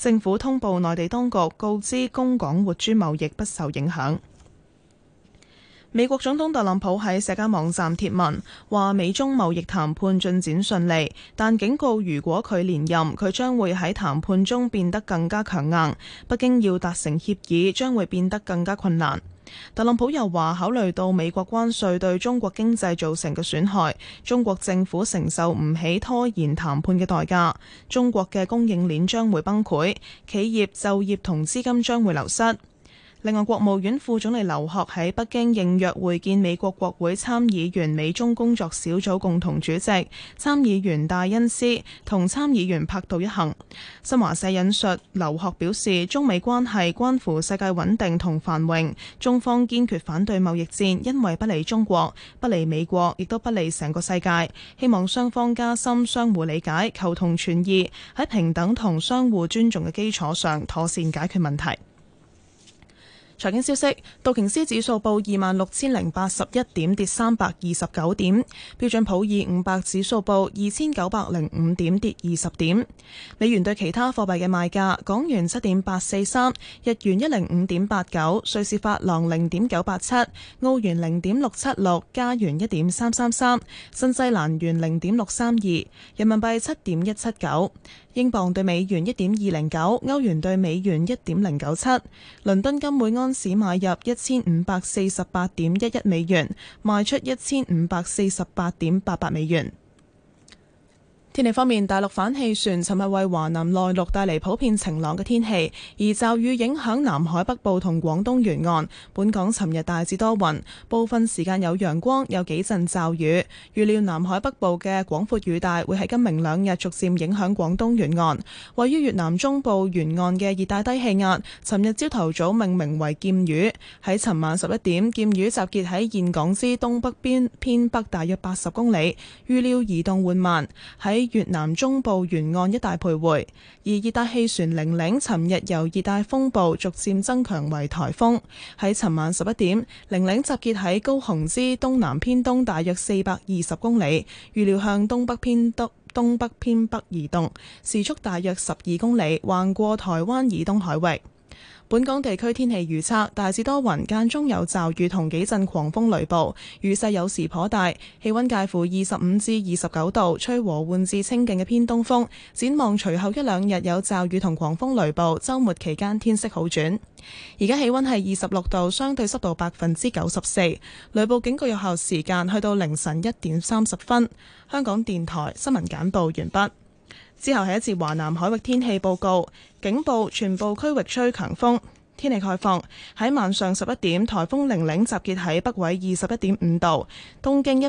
政府通報內地當局，告知供港活豬貿易不受影響。美國總統特朗普喺社交網站貼文，話美中貿易談判進展順利，但警告如果佢連任，佢將會喺談判中變得更加強硬，北京要達成協議將會變得更加困難。特朗普又話，考慮到美國關稅對中國經濟造成嘅損害，中國政府承受唔起拖延談判嘅代價，中國嘅供應鏈將會崩潰，企業就業同資金將會流失。另外，國務院副總理劉鶴喺北京應約會見美國國會參議員美中工作小組共同主席參議員戴恩斯同參議員柏道一行。新華社引述劉鶴表示，中美關係關乎世界穩定同繁榮，中方堅決反對貿易戰，因為不利中國、不利美國，亦都不利成個世界。希望雙方加深相互理解，求同存異，喺平等同相互尊重嘅基礎上妥善解決問題。財經消息，道瓊斯指數報26,081點，跌329點；標準普爾500指數報2,905點，跌20點。美元對其他貨幣嘅賣價：港元7.843，日元105.89，瑞士法郎0.987，澳元0.676，加元1.333，新西蘭元0.632，人民幣7.179。英鎊對美元1.209，歐元對美元1.097，倫敦金每安士買入1548.11美元，賣出1548.88美元。天氣方面，大陸反氣旋尋日為華南內陸帶嚟普遍晴朗嘅天氣，而驟雨影響南海北部同廣東沿岸。本港尋日大致多雲，部分時間有陽光，有幾陣驟雨。預料南海北部嘅廣闊雨帶會喺今明兩日逐漸影響廣東沿岸。位於越南中部沿岸嘅熱帶低氣壓，尋日朝頭早命名為劍雨，喺尋晚11點，劍雨集結喺峴港之東北邊偏北大約80公里，預料移動緩慢，喺越南中部沿岸一帶徘徊。而熱帶氣旋玲玲尋日由熱帶風暴逐漸增強為颱風，喺尋晚11點，玲玲集結喺高雄之東南偏東大約420公里，預料向東北偏北移動，時速大約12公里，橫過台灣以東海域。本港地區天氣預測，大致多雲，間中有驟雨同幾陣狂風雷暴，雨勢有時頗大，氣溫介乎25至29度，吹和緩至清勁嘅偏東風。展望隨後一兩日有驟雨同狂風雷暴，週末期間天色好轉。而家氣溫係26度，相對濕度94%，雷暴警告有效時間去到凌晨1點30分。香港電台新聞簡報完畢。之後係一節華南海域天氣報告，警報全部區域吹強風。天氣概況，喺晚上11點，颱風玲玲集結喺北緯21.5度，東經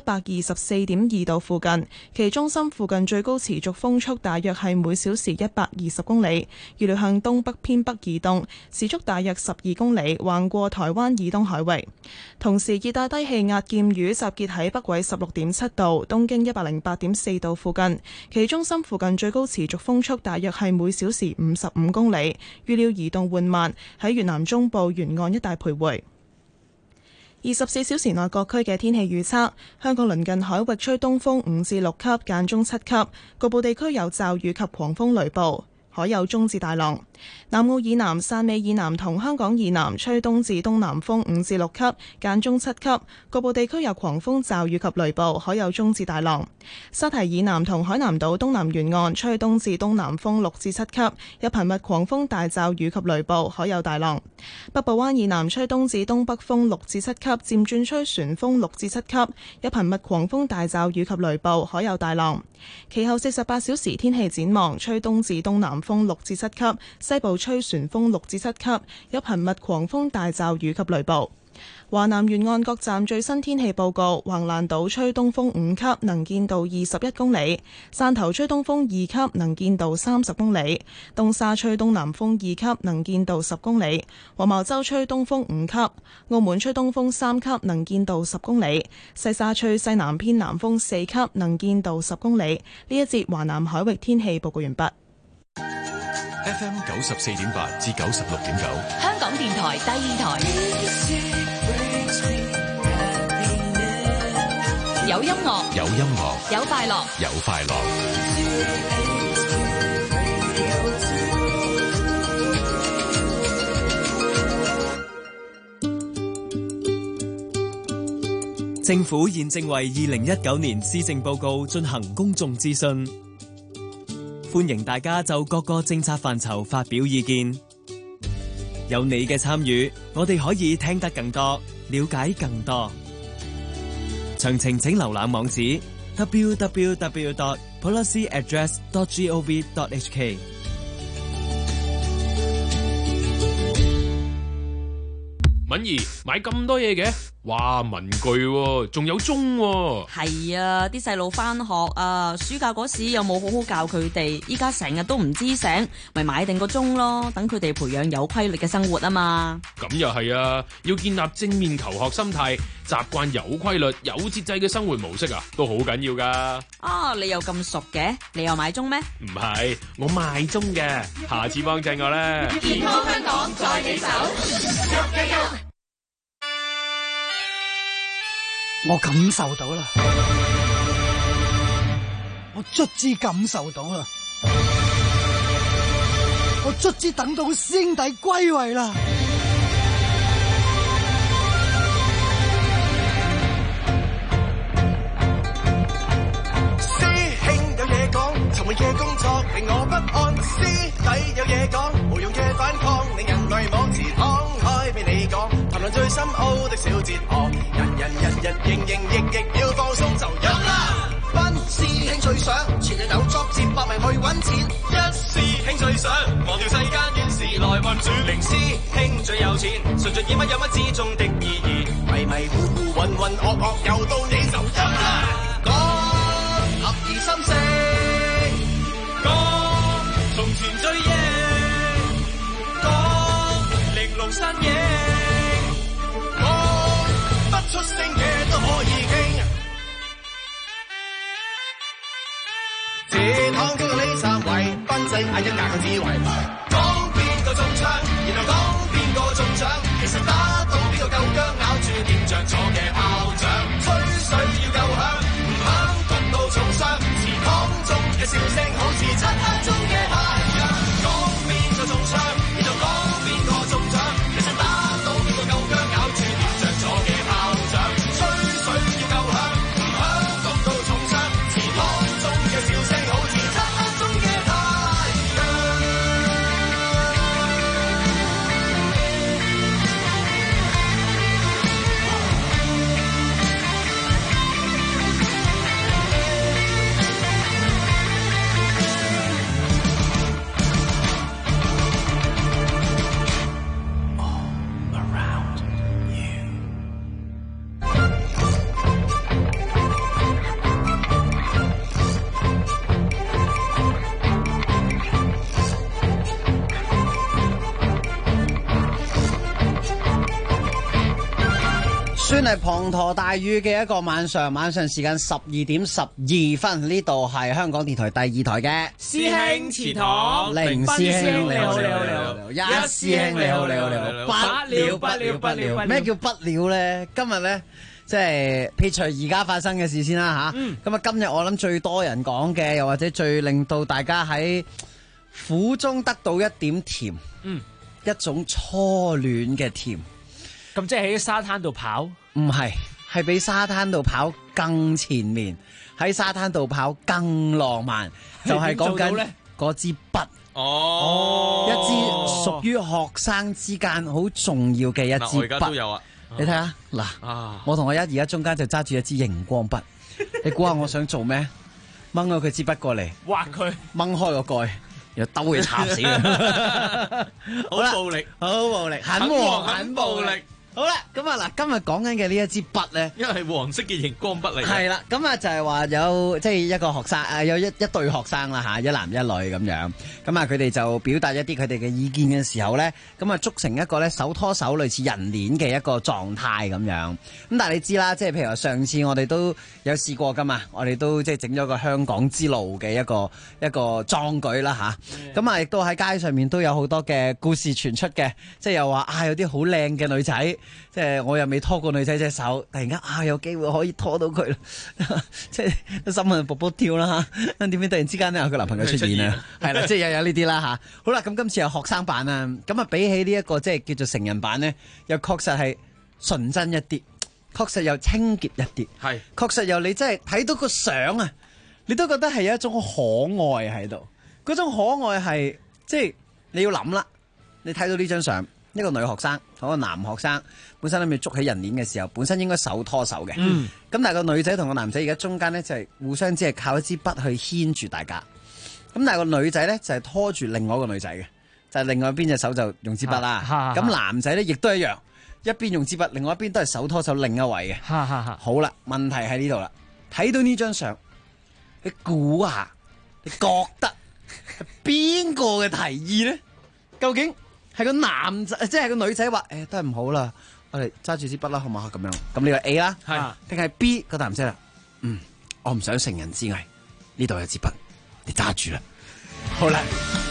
124.2度附近，其中心附近最高持續風速大約係每小時120公里，預料向東北偏北移動，時速大約12公里，橫過台灣以東海域。同時，熱帶低氣壓劍雨集結喺北緯16.7度，東經108.4度附近，其中心附近最高持續風速大約係每小時55公里，預料移動緩慢，喺越南中部沿岸一帶徘徊。24小時內各區嘅天氣預測：香港鄰近海域吹東風5至6級，間中7級，局部地區有驟雨及狂風雷暴，海有中至大浪。南澳以南、汕尾以南同香港以南吹東至東南風5至6級，間中7級，局部地區有狂風驟雨及雷暴，海有中至大浪。沙堤以南同海南島東南沿岸吹東至東南風6至7級，有頻密狂風大驟雨及雷暴，海有大浪。北部灣以南吹東至東北風6至7級，漸轉吹旋風6至7級，有頻密狂風大驟雨及雷暴，海有大浪。其後48小時天氣展望，吹東至東南風6至7級，西部吹旋風6至7級，有頻密狂風大驟雨及雷暴。華南沿岸各站最新天氣報告：橫瀾島吹東風5級，能見度21公里；汕頭吹東風2級，能見度30公里；東沙吹東南風2級，能見度10公里；黃茅洲吹東風5級；澳門吹東風3級，能見度10公里；西沙吹西南偏南風4級，能見度10公里。呢一節華南海域天氣報告完畢。 FM 94.8至96.9， 香港電台第二台，有音樂， 有音樂， 有快樂， 有快樂。 政府現正為2019年施政報告進行公眾諮詢，歡迎大家就各個政策範疇發表意見。有你嘅參與，我哋可以聽得更多，了解更多。詳情請瀏覽網址 www.policyaddress.gov.hk。 敏儀買咁多嘢嘅，哇，文具喎，仲有鐘喎。 係啊，啲細路返學啊，暑假嗰時又冇好好教佢哋，依家成日都唔知醒，咪買定個鐘咯，等佢哋培養有規律嘅生活啊嘛。 咁又係啊，要建立正面求學心態，習慣有規律、有節制嘅生活模式啊，都好緊要噶。 啊，你又咁熟嘅，你又買鐘咩？ 唔係，我賣鐘嘅，下次幫襯我啦。 健康香港在你手，喐一喐。 我感受到啦，我卒之感受到啦，我卒之等到師兄弟歸位啦。 師兄有嘢講，尋日嘅工作令我不安。師弟有嘢講，無用嘅反抗令人類網詞敞開俾你講，談論最深奧的小哲學。人日營營役役要放鬆就飲啦。班師兄最想全日有作接百名去揾錢，一師兄最想忘掉世間怨事來運轉。零師兄最有錢，純盡以乜有乜之中的意義，迷迷糊糊渾渾噩噩又到你就飲啦。講合而心聲，講從前追憶，講玲瓏身影，講不出聲嘅都可以傾。這趟經過呢三位，賓仔嗌一格之為，講邊個中槍，然後講邊個中獎，其實打到邊個夠薑，咬住點着咗嘅炮仗，吹水要夠響，唔響谷到重傷，池塘中嘅笑聲好似漆黑中嘅太陽，講邊個中槍，然後講邊個中獎，其實打到邊個夠薑，咬住點着咗嘅炮仗，吹水要夠響，唔響谷到重傷，池塘中嘅笑聲好似漆黑中嘅太陽。 算係滂沱大雨嘅一個晚上時間12:12，呢度係香港電台第二台嘅師兄祠堂， 零師兄你好，一師兄你好，不了，咩叫不了咧？今日咧即係撇除而家發生嘅事先啦吓，咁啊今日我諗最多人講嘅，又或者最令到大家喺苦中得到一點甜，一種初戀嘅甜。 咁即係喺沙灘度跑？ 唔係，係比沙灘度跑更前面，喺沙灘度跑更浪漫，就係講緊嗰支筆。 哦， 一支屬於學生之間好重要嘅一支筆。我而家都有啊， 你睇下嗱，我同我而家中間就揸住一支熒光筆。你估下我想做咩？掹咗佢支筆過嚟， 畫佢， 掹開個蓋，又兜佢插死佢。 好暴力， 好暴力，很黃很暴力。好啦，咁啊嗱，今日講緊嘅呢一支筆咧， 因為係黃色嘅熒光筆嚟。 係啦，咁啊就係話有即係一個學生有一對學生啦吓，一男一女咁樣，咁啊佢哋就表達一啲佢哋嘅意見嘅時候咧，咁啊組成一個咧手拖手類似人鏈嘅一個狀態咁樣。咁但係你知啦，即係譬如話上次我哋都有試過噶嘛，我哋都即係整咗個香港之路嘅一個壯舉啦吓。咁啊亦都喺街上面都有好多嘅故事傳出嘅，即係又話有啲好靚嘅女仔。即係我又未拖過女仔隻手，突然間有機會可以拖到佢，即係心啊卜卜跳啦嚇！點解突然之間咧有個男朋友出現啊？係啦，即係又有呢啲啦嚇。好啦，咁今次有學生版啊，咁啊比起呢一個即係叫做成人版咧，又確實係純真一啲。 確實又清潔一啲， 係確實又你真係睇到個相啊，你都覺得係有一種可愛喺度。嗰種可愛係即係你要諗啦，你睇到呢張相，一個女學生同一個男學生本身諗住捉起人鏈嘅時候，本身應該手拖手嘅。咁但係個女仔同個男仔而家中間咧就係互相只係靠一支筆去牽住大家。咁但係個女仔咧就係拖住另外一個女仔嘅，就係另外一邊隻手就用支筆啦。咁男仔咧亦都一樣，一邊用支筆，另外一邊都係手拖手另一位嘅。好啦，問題喺呢度啦，睇到呢張相，你估下，你覺得係邊個嘅提議咧？究竟係個男仔，即係個女仔話都係唔好啦，我哋揸住支筆啦，好唔好咁樣？咁你話 A 啦，定係 B 個男仔啦？我唔想成人之危，呢度有支筆，你揸住啦。好啦，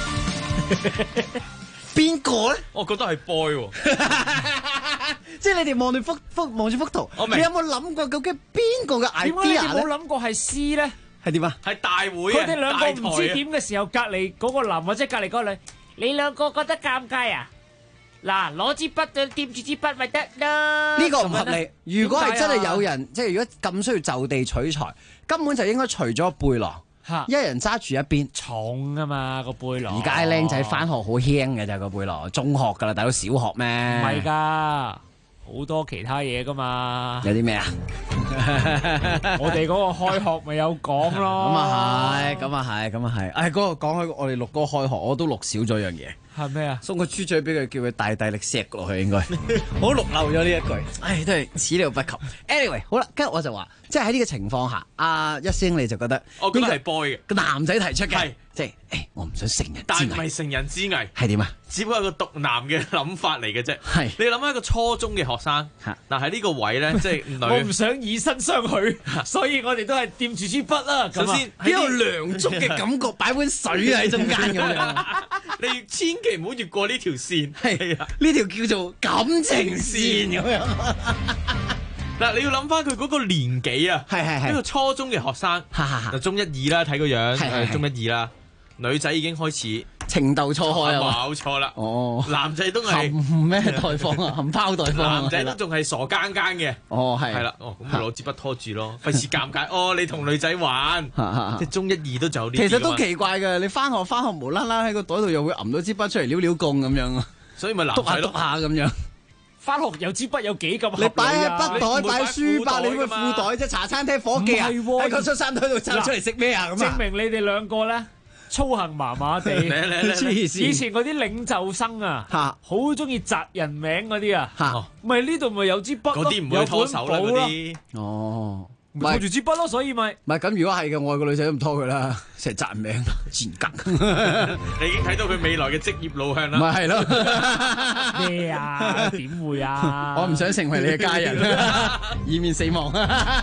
邊個咧？ 我覺得係 boy 喎。 即係你哋望住幅圖，你有冇諗過究竟邊個嘅 idea 咧？ 點解你冇諗過係 C 咧？ 係點啊？ 係大會佢哋兩個唔知點嘅時候，隔離嗰個男或者隔離嗰個女，你兩個覺得尷尬啊？嗱，攞支筆就掂住支筆咪得啦。 呢個唔合理。如果係真係有人，即係如果咁需要就地取材，根本就應該除咗背囊，一人揸住一邊。 重啊嘛個背囊。 而家啲僆仔翻學好輕嘅咋個背囊，中學噶啦，大佬小學咩？ 唔係㗎。好多其他嘢噶嘛？ 有啲咩啊？ 我哋嗰個開學咪有講咯。 咁啊係。嗰個講開我哋錄嗰個開學，我都錄少咗樣嘢。 係咩啊？ 送個豬嘴俾佢，叫佢大力錫落去，應該。我錄漏咗呢一句。都係始料不及。Anyway， 好啦，跟住我就話，即係喺呢個情況下，阿一星你就覺得， 我覺得係 boy 嘅個男仔提出嘅，即係我唔想成人之危。 但唔係成人之危， 係點啊？ 只不過係個獨男嘅諗法嚟嘅啫。 係你諗下一個初中嘅學生，嗱喺呢個位咧，即係女。 我唔想以身相許，所以我哋都係掂住支筆啦。 首先喺個梁祝嘅感覺，擺碗水喺中間咁樣。 你千祈唔好越過呢條線。係啊， 呢條叫做感情線咁樣。 嗱，你要諗翻佢嗰個年紀啊，係一個初中嘅學生，就中一二啦，睇個樣，中一二啦。女仔已經開始情竇初開啊！ 冇錯啦， 哦， 男仔都係含咩待放啊？含苞待放。 男仔都仲係傻更更嘅。 哦，係啦，咁咪攞支筆拖住咯，費事尷尬。你同女仔玩，即係中一二都就有呢啲。 其實都奇怪嘅，你翻學無啦啦喺個袋度又會揞到支筆出嚟撩撩共咁樣啊， 所以咪男仔篤下咁樣。 翻學有支筆有幾咁合理啊？ 你擺喺筆袋，擺書包，你會褲袋啫。茶餐廳伙計啊，喺個恤衫袋度抽出嚟食咩啊？咁證明你哋兩個咧操行麻麻地。以前嗰啲領袖生啊，好中意摘人名嗰啲啊，咪呢度咪有支筆咯， 嗰啲唔會拖手啦嗰啲。 哦。 拖住支筆咯，所以咪唔係咁。如果係嘅，我個女仔都唔拖佢啦，成日摘名賤格。 你已經睇到佢未來嘅職業路向啦。 咪係咯。 咩啊？點會啊？ 我唔想成為你嘅家人，以免死亡。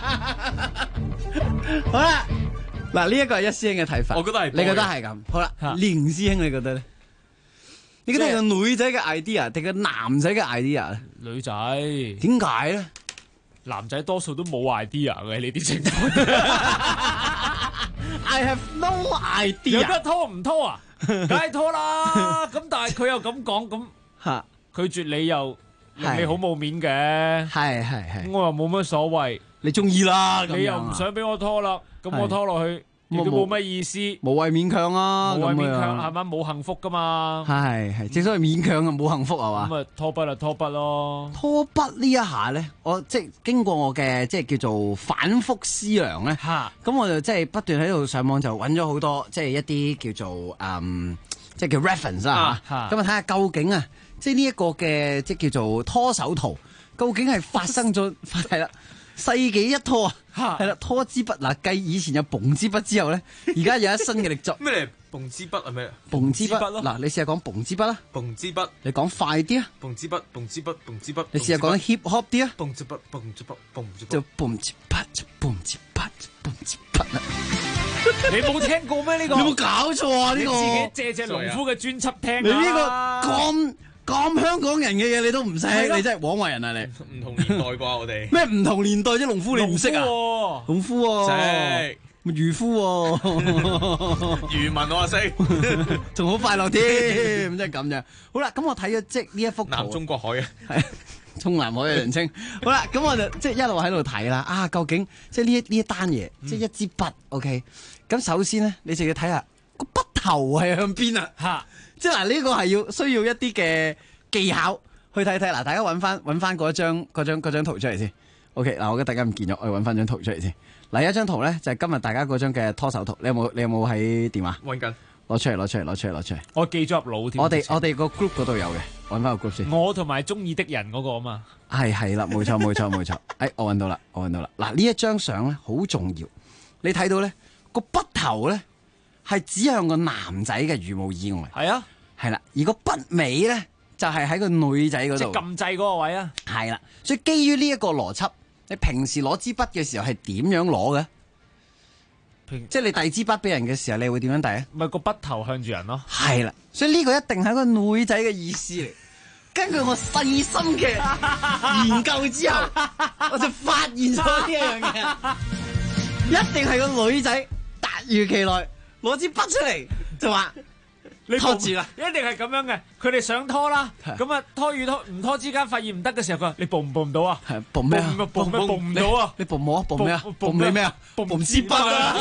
好啦，嗱呢一個係一師兄嘅睇法， 我覺得係， 你覺得係咁？好啦，連師兄你覺得咧？你覺得係個女仔嘅 idea 定係男仔嘅 idea 咧？ 女仔。 點解咧？ 男仔多數都冇 idea 嘅呢啲情況。 I have no idea。 有得拖唔拖啊？梗係拖啦。咁但係佢又咁講，咁拒絕你又令你好冇面嘅。 係。 我又冇乜所謂。 你中意啦。 你又唔想俾我拖啦，咁我拖落去亦都冇乜意思。 無謂勉強啊。 無謂勉強係咪？冇幸福噶嘛。 係。正所謂勉強啊，冇幸福係嘛。 咁啊，拖筆就拖筆咯。 拖筆呢一下咧，我即係經過我嘅即係叫做反覆思量咧。咁我就即係不斷喺度上網就揾咗好多即係一啲叫做即係叫 reference 啦。咁啊睇下究竟啊，即係呢一個嘅即係叫做拖手圖，究竟係發生咗係啦。世紀一拖啊，係啦，拖支筆嗱，繼以前有縫支筆之後咧，而家有一新嘅力作。 咩嚟？縫支筆係咩？ 縫支筆嗱，你試下講縫支筆啦。 縫支筆， 你講快啲啊！ 縫支筆，縫支筆，縫支筆。 你試下講 hip hop 啲啊！ 縫支筆，縫支筆，縫支筆。 就縫支筆，縫支筆，縫支筆啊！ 你冇聽過咩呢個？ 你有冇搞錯啊？呢個你自己借隻農夫嘅專輯聽。 你呢個咁香港人嘅嘢你都唔識，你真係枉為人啊！你唔同年代啩我哋咩唔同年代啫？農夫你唔識啊？農夫識漁夫漁民我識， 仲好快樂添，即係咁樣。好啦，咁我睇咗即呢一幅圖， 南中國海啊， 中南海嘅人稱。好啦，咁我就即係一路喺度睇啦。啊，究竟即係呢一單嘢，即係一支筆 ，OK。咁首先咧，你就要睇下個筆頭係向邊啊。嚇，即係嗱，呢個係需要一啲嘅技巧去睇睇。嗱，大家揾翻嗰張圖出嚟先。OK，嗱，我覺得大家唔見咗，我揾翻張圖出嚟先。嗱，一張圖咧就係今日大家嗰張嘅拖手圖。你有冇喺電話？ 揾緊。攞出嚟。 我記咗入腦添。 我哋個 group 嗰度有嘅，揾翻個 group 先。 我同埋中意的人嗰個啊嘛。 係啦，冇錯。我揾到啦。嗱，呢一張相咧好重要，你睇到咧個筆頭咧係指向個男仔嘅，如無意外。 係啊， 係啦，而個筆尾咧就係喺個女仔嗰度。 即係撳掣嗰個位啊。 係啦，所以基於呢一個邏輯，你平時攞支筆嘅時候係點樣攞嘅？即係你遞支筆俾人嘅時候，你會點樣遞啊？ 咪個筆頭向住人咯。 係啦，所以呢個一定係個女仔嘅意思嚟。根據我細心嘅研究之後，我就發現咗呢一樣嘢，一定係個女仔突如其來攞支筆出嚟就話你拖住啦， 一定係咁樣嘅。佢哋想拖啦，咁啊拖與拖唔拖之間發現唔得嘅時候，佢話你捕唔到啊？ 係捕咩啊？ 捕唔到啊？ 你捕我啊？捕咩啊？捕你咩啊？捕支筆啊！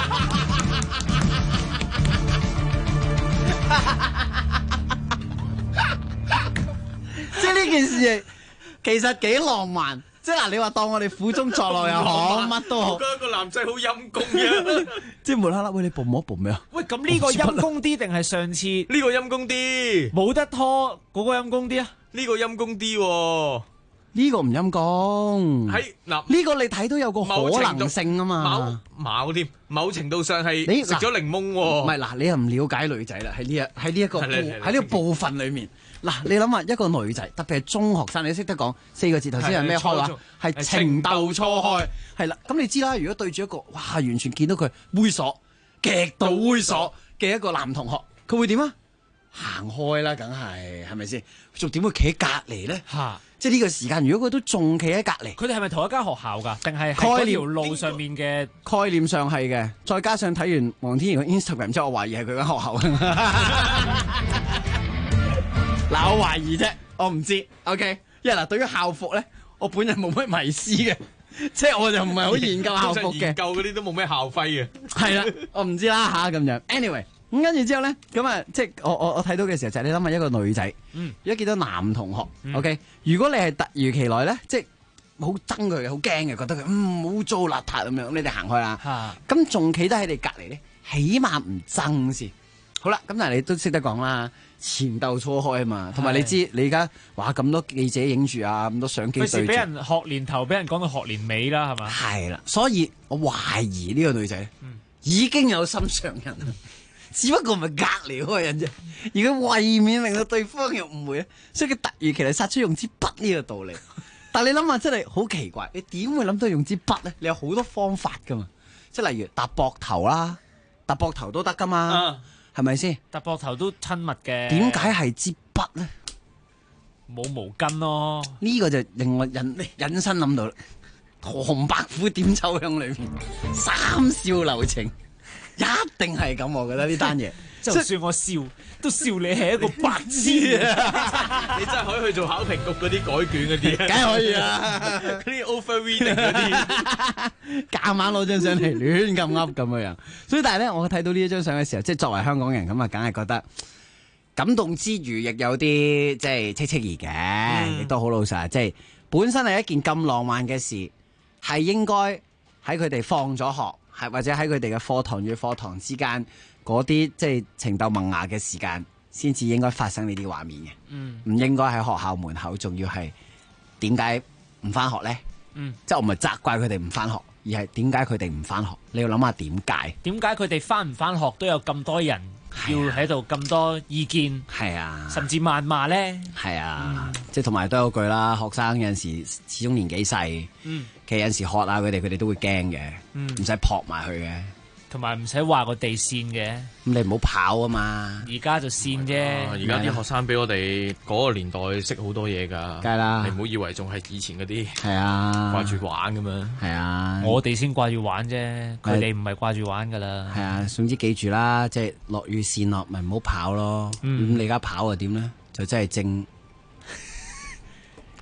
即係呢件事其實幾浪漫。即係嗱，你話當我哋苦中作樂又好，乜都好。 我覺得個男仔好陰公嘅， 即係無啦啦，喂，你捕我捕咩啊？ 喂，咁呢個陰公啲定係上次呢個陰公啲？ 冇得拖嗰個陰公啲啊？ 呢個陰公啲， 呢個唔陰公。 喺嗱， 呢個你睇到有個可能性啊嘛。 某添，某程度上係你食咗檸檬。 唔係嗱，你又唔了解女仔啦，喺呢個部分裏面。嗱，你諗下一個女仔，特別係中學生，你識得講4個字，頭先係咩開話？係情竇初開，係啦。咁你知啦，如果對住一個哇，完全見到佢猥瑣、極度猥瑣嘅一個男同學，佢會點啊？行開啦，梗係咪先？仲點會企喺隔離咧？嚇！即係呢個時間，如果佢都仲企喺隔離， 佢哋係咪同一間學校㗎？定係嗰條路上面嘅概念上係嘅？再加上睇完黃天頤嘅 Instagram 之後，我懷疑係佢間學校。嗱，我懷疑啫，我唔知。OK， 因為嗱，對於校服咧，我本人冇乜迷思嘅，即係我就唔係好研究校服嘅。 研究嗰啲都冇咩校徽嘅。 係啦，我唔知啦吓咁樣。Anyway， 咁跟住之後咧，咁啊，即係我睇到嘅時候就係你諗下一個女仔，如果見到男同學，OK， 如果你係突如其來咧，即係好憎佢嘅，好驚嘅，覺得佢污糟邋遢咁樣，你哋行開啦。咁仲企得喺你隔離咧，起碼唔憎先。好啦，咁但係你都識得講啦。情竇初開啊嘛，同埋你知你而家哇咁多記者影住啊，咁多相機對住，費事俾人學年頭，俾人講到學年尾啦，係嘛？ 係啦，所以我懷疑呢個女仔已經有心上人，只不過唔係隔離嗰個人啫。而佢為免令到對方又誤會咧，所以佢突如其來殺出用支筆呢個道理。但係你諗下，真係好奇怪，你點會諗到用支筆咧？你有好多方法噶嘛，即係例如搭膊頭啦，搭膊頭都得噶嘛。係咪先？ 搭膊頭都親密嘅。點解係支筆咧？ 冇毛巾咯。呢個就令我引申諗到啦。唐伯虎點秋香裏面三笑留情，一定係咁。我覺得呢單嘢， 就算我笑，都笑你係一個白痴啊！ 你真係可以去做考評局嗰啲改卷嗰啲， 梗係可以啊！ 嗰啲 overreading 嗰啲， 夾硬攞張相嚟亂咁噏咁樣。所以但係咧，我睇到呢一張相嘅時候，即係作為香港人咁啊，梗係覺得感動之餘，亦有啲即係戚戚兒嘅，亦都好老實。即係本身係一件咁浪漫嘅事，係應該喺佢哋放咗學，係或者喺佢哋嘅課堂與課堂之間嗰啲即係情竇萌芽嘅時間，先至應該發生呢啲畫面嘅。唔應該喺學校門口，仲要係點解唔翻學咧？即係我唔係責怪佢哋唔翻學，而係點解佢哋唔翻學？你要諗下點解？ 點解佢哋翻唔翻學都有咁多人要喺度咁多意見？係啊，甚至謾罵咧？係啊，即係同埋都有句啦，學生有陣時始終年紀細，其實有陣時學啊佢哋都會驚嘅，唔使撲埋去嘅。同埋唔使話個地線嘅，咁你唔好跑啊嘛！而家就線啫。 而家啲學生比我哋嗰個年代識好多嘢㗎， 梗係啦！ 你唔好以為仲係以前嗰啲係啊， 掛住玩咁樣。係啊，我哋先掛住玩啫，佢哋唔係掛住玩㗎啦。 係啊，總之記住啦，即係落雨線落，咪唔好跑咯。咁你而家跑啊點咧？就真係正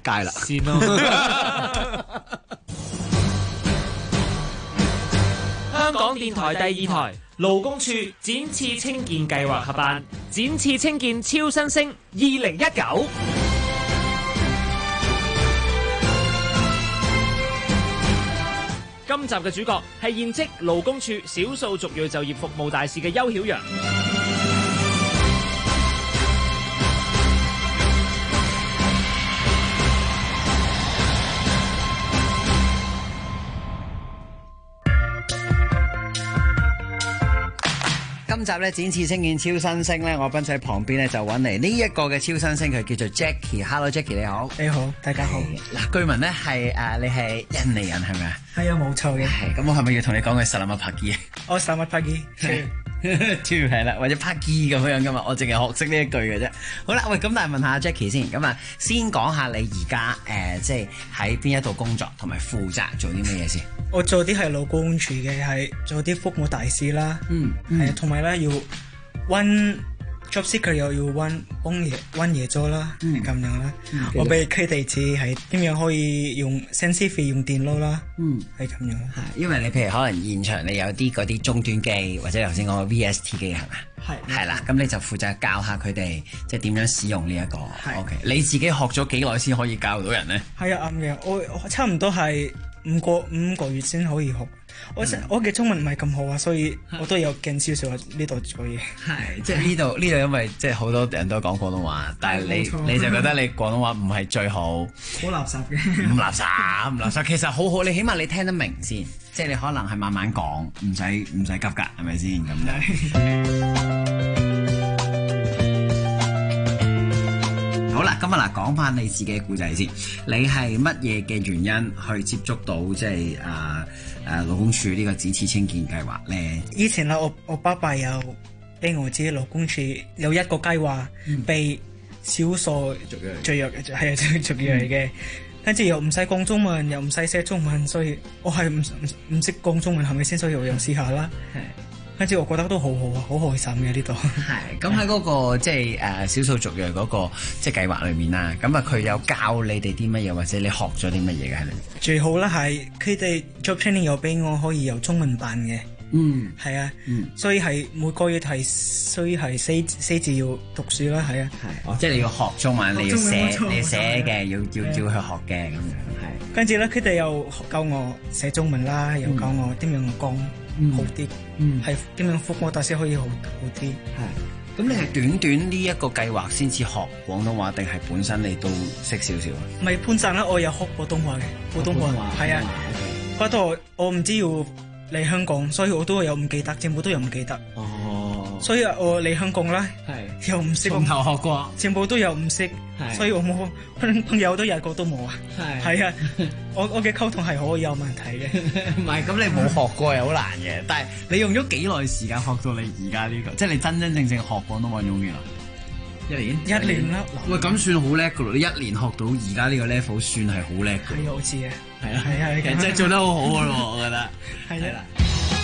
街啦。 先咯。香港電台第2台勞工處展翅青見計劃合辦展翅青見超新星2019。今集嘅主角係現職勞工處少數族裔就業服務大使嘅邱曉陽。 今集咧展翅青見超新星咧，我斌仔旁邊咧就揾嚟呢一個嘅超新星，佢叫做 Jackie。Hello Jackie， 你好。 你好，大家好。 嗱，據聞咧係你係印尼人係咪啊？ 係啊，冇錯嘅。 係，咁我係咪要同你講句 Selamat pagi？ 我 Selamat pagi。 係係啦，或者 pagi 咁樣噶嘛，我淨係學識呢一句嘅啫。好啦，喂，咁但係問下 Jackie 先，咁啊，先講下你而家即係喺邊一度工作，同埋負責做啲咩嘢先？ 我做啲係勞工處嘅，係做啲服務大使啦。係同埋咧要揾 job seeker 又要揾嘢做啦，咁樣啦。我俾佢哋知係點樣可以用 sensitive 用電腦啦。係咁樣。 係，因為你譬如可能現場你有啲嗰啲終端機，或者頭先講嘅 VST 機係咪？係啦，咁你就負責教下佢哋即係點樣使用呢一個。OK， 你自己學咗幾耐先可以教到人咧？係啊，啱嘅。我差唔多係五個月先可以學。我嘅中文唔係咁好啊，所以我都有勁少少呢度做嘢。 係，即係呢度，因為即係好多人都講廣東話，但係你就覺得你廣東話唔係最好， 好垃圾嘅。 唔垃圾，其實好好，你起碼你聽得明先，即係你可能係慢慢講，唔使急㗎，係咪先咁樣？好啦，今日嗱講翻你自己嘅故仔先，你係乜嘢嘅原因去接觸到即係勞工處呢個展翅青見計劃咧？ 以前啦，我爸爸有俾我知勞工處有一個計劃，俾少數族裔係族裔嘅，跟住又唔使講中文，又唔使寫中文，所以我係唔識講中文，係咪先？所以我又試下啦。跟住我覺得都好好啊，好開心嘅呢度。 係咁喺嗰個即係少數族裔嗰個即係計劃裏面啦。咁啊，佢有教你哋啲乜嘢，或者你學咗啲乜嘢嘅喺裏面？最好啦係佢哋 job training 又俾我可以有中文版嘅。係啊。所以係每個月係所以係四字要讀書啦。係啊。係。即係你要學中文，你要寫嘅，要去學嘅咁樣。係。跟住咧，佢哋又教我寫中文啦，又教我點樣講。好啲，係點樣服務大師可以好啲？係，咁你係短呢一個計劃先至學廣東話，定係本身你都識少少啊？唔係本身啦，我有學普通話嘅，普通話係啊。不過我唔知要嚟香港，所以我都有唔記得，全部都有唔記得。所以我嚟香港啦，又唔識從頭學過，全部都有唔識，所以我冇朋友都有個都冇啊。係啊，我嘅溝通係好有問題嘅。唔係，咁你冇學過係好難嘅，但係你用咗幾耐時間學到你而家呢個？即係你真真正正學廣東話用幾耐？一年啦。喂，咁算好叻噶咯！你一年學到而家呢個 level，算係好叻。係啊，我知啊。係啊，係啊，其實真係做得好好噶咯，我覺得。係啦。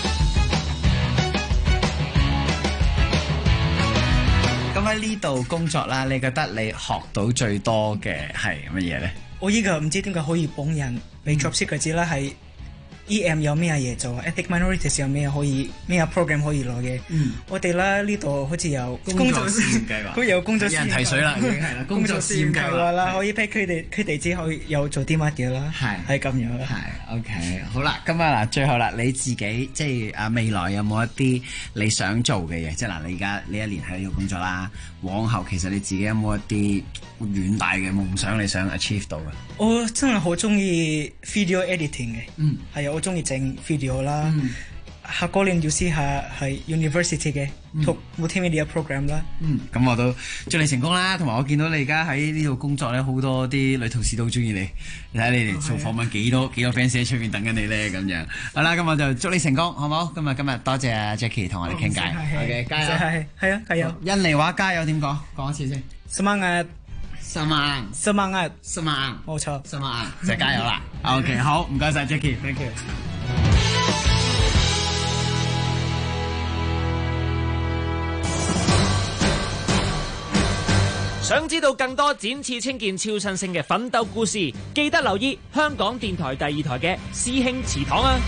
咁喺呢度工作啦，你覺得你學到最多嘅係乜嘢咧？我依個唔知點解可以幫人，俾 job seeker 知啦，係 EM 有咩嘢做 ，ethnic minorities 有咩可以咩 program 可以攞嘅。我哋啦呢度好似有工作試驗計劃，佢有工作試驗計劃，有人提水啦，已經係啦，工作試驗計劃啦，可以俾佢哋知可以有做啲乜嘢啦，係咁樣啦。係 OK， 好啦，咁啊嗱，最後啦，你自己即係未來有冇一啲你想做嘅嘢？即係嗱，你而家呢一年喺呢度工作啦，往後其實你自己有冇一啲遠大嘅夢想你想 achieve 到嘅？我真係好中意 video editing 嘅，係啊，我中意整 video 啦。下個年要試下係 university 嘅讀 multimedia program 啦。咁我都祝你成功啦，同埋我見到你而家喺呢度工作咧，好多啲女同事都好中意你。你睇你哋做訪問幾多 fans 喺出面等緊你咧，咁樣。好啦，咁我就祝你成功，好唔好？今日多謝 Jackie 同我哋傾偈。OK， 加油！係啊，加油！印尼話加油點講？講一次先。Semangat，冇錯，Semangat，就加油啦。OK， 好，唔該晒 Jackie，thank you。 想知道更多展翅青見超新星嘅奮鬥故事，記得留意香港電台第2台嘅師兄祠堂啊！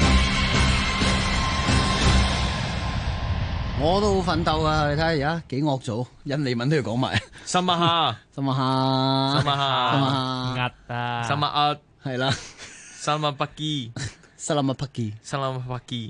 我都好奮鬥啊！你睇下而家幾惡組，印尼文都要講埋。 什麼下？ 什麼下？ 什麼下？ 壓啊！ 什麼壓？ 係啦。 什麼不羈？ 什麼不羈？ 什麼不羈？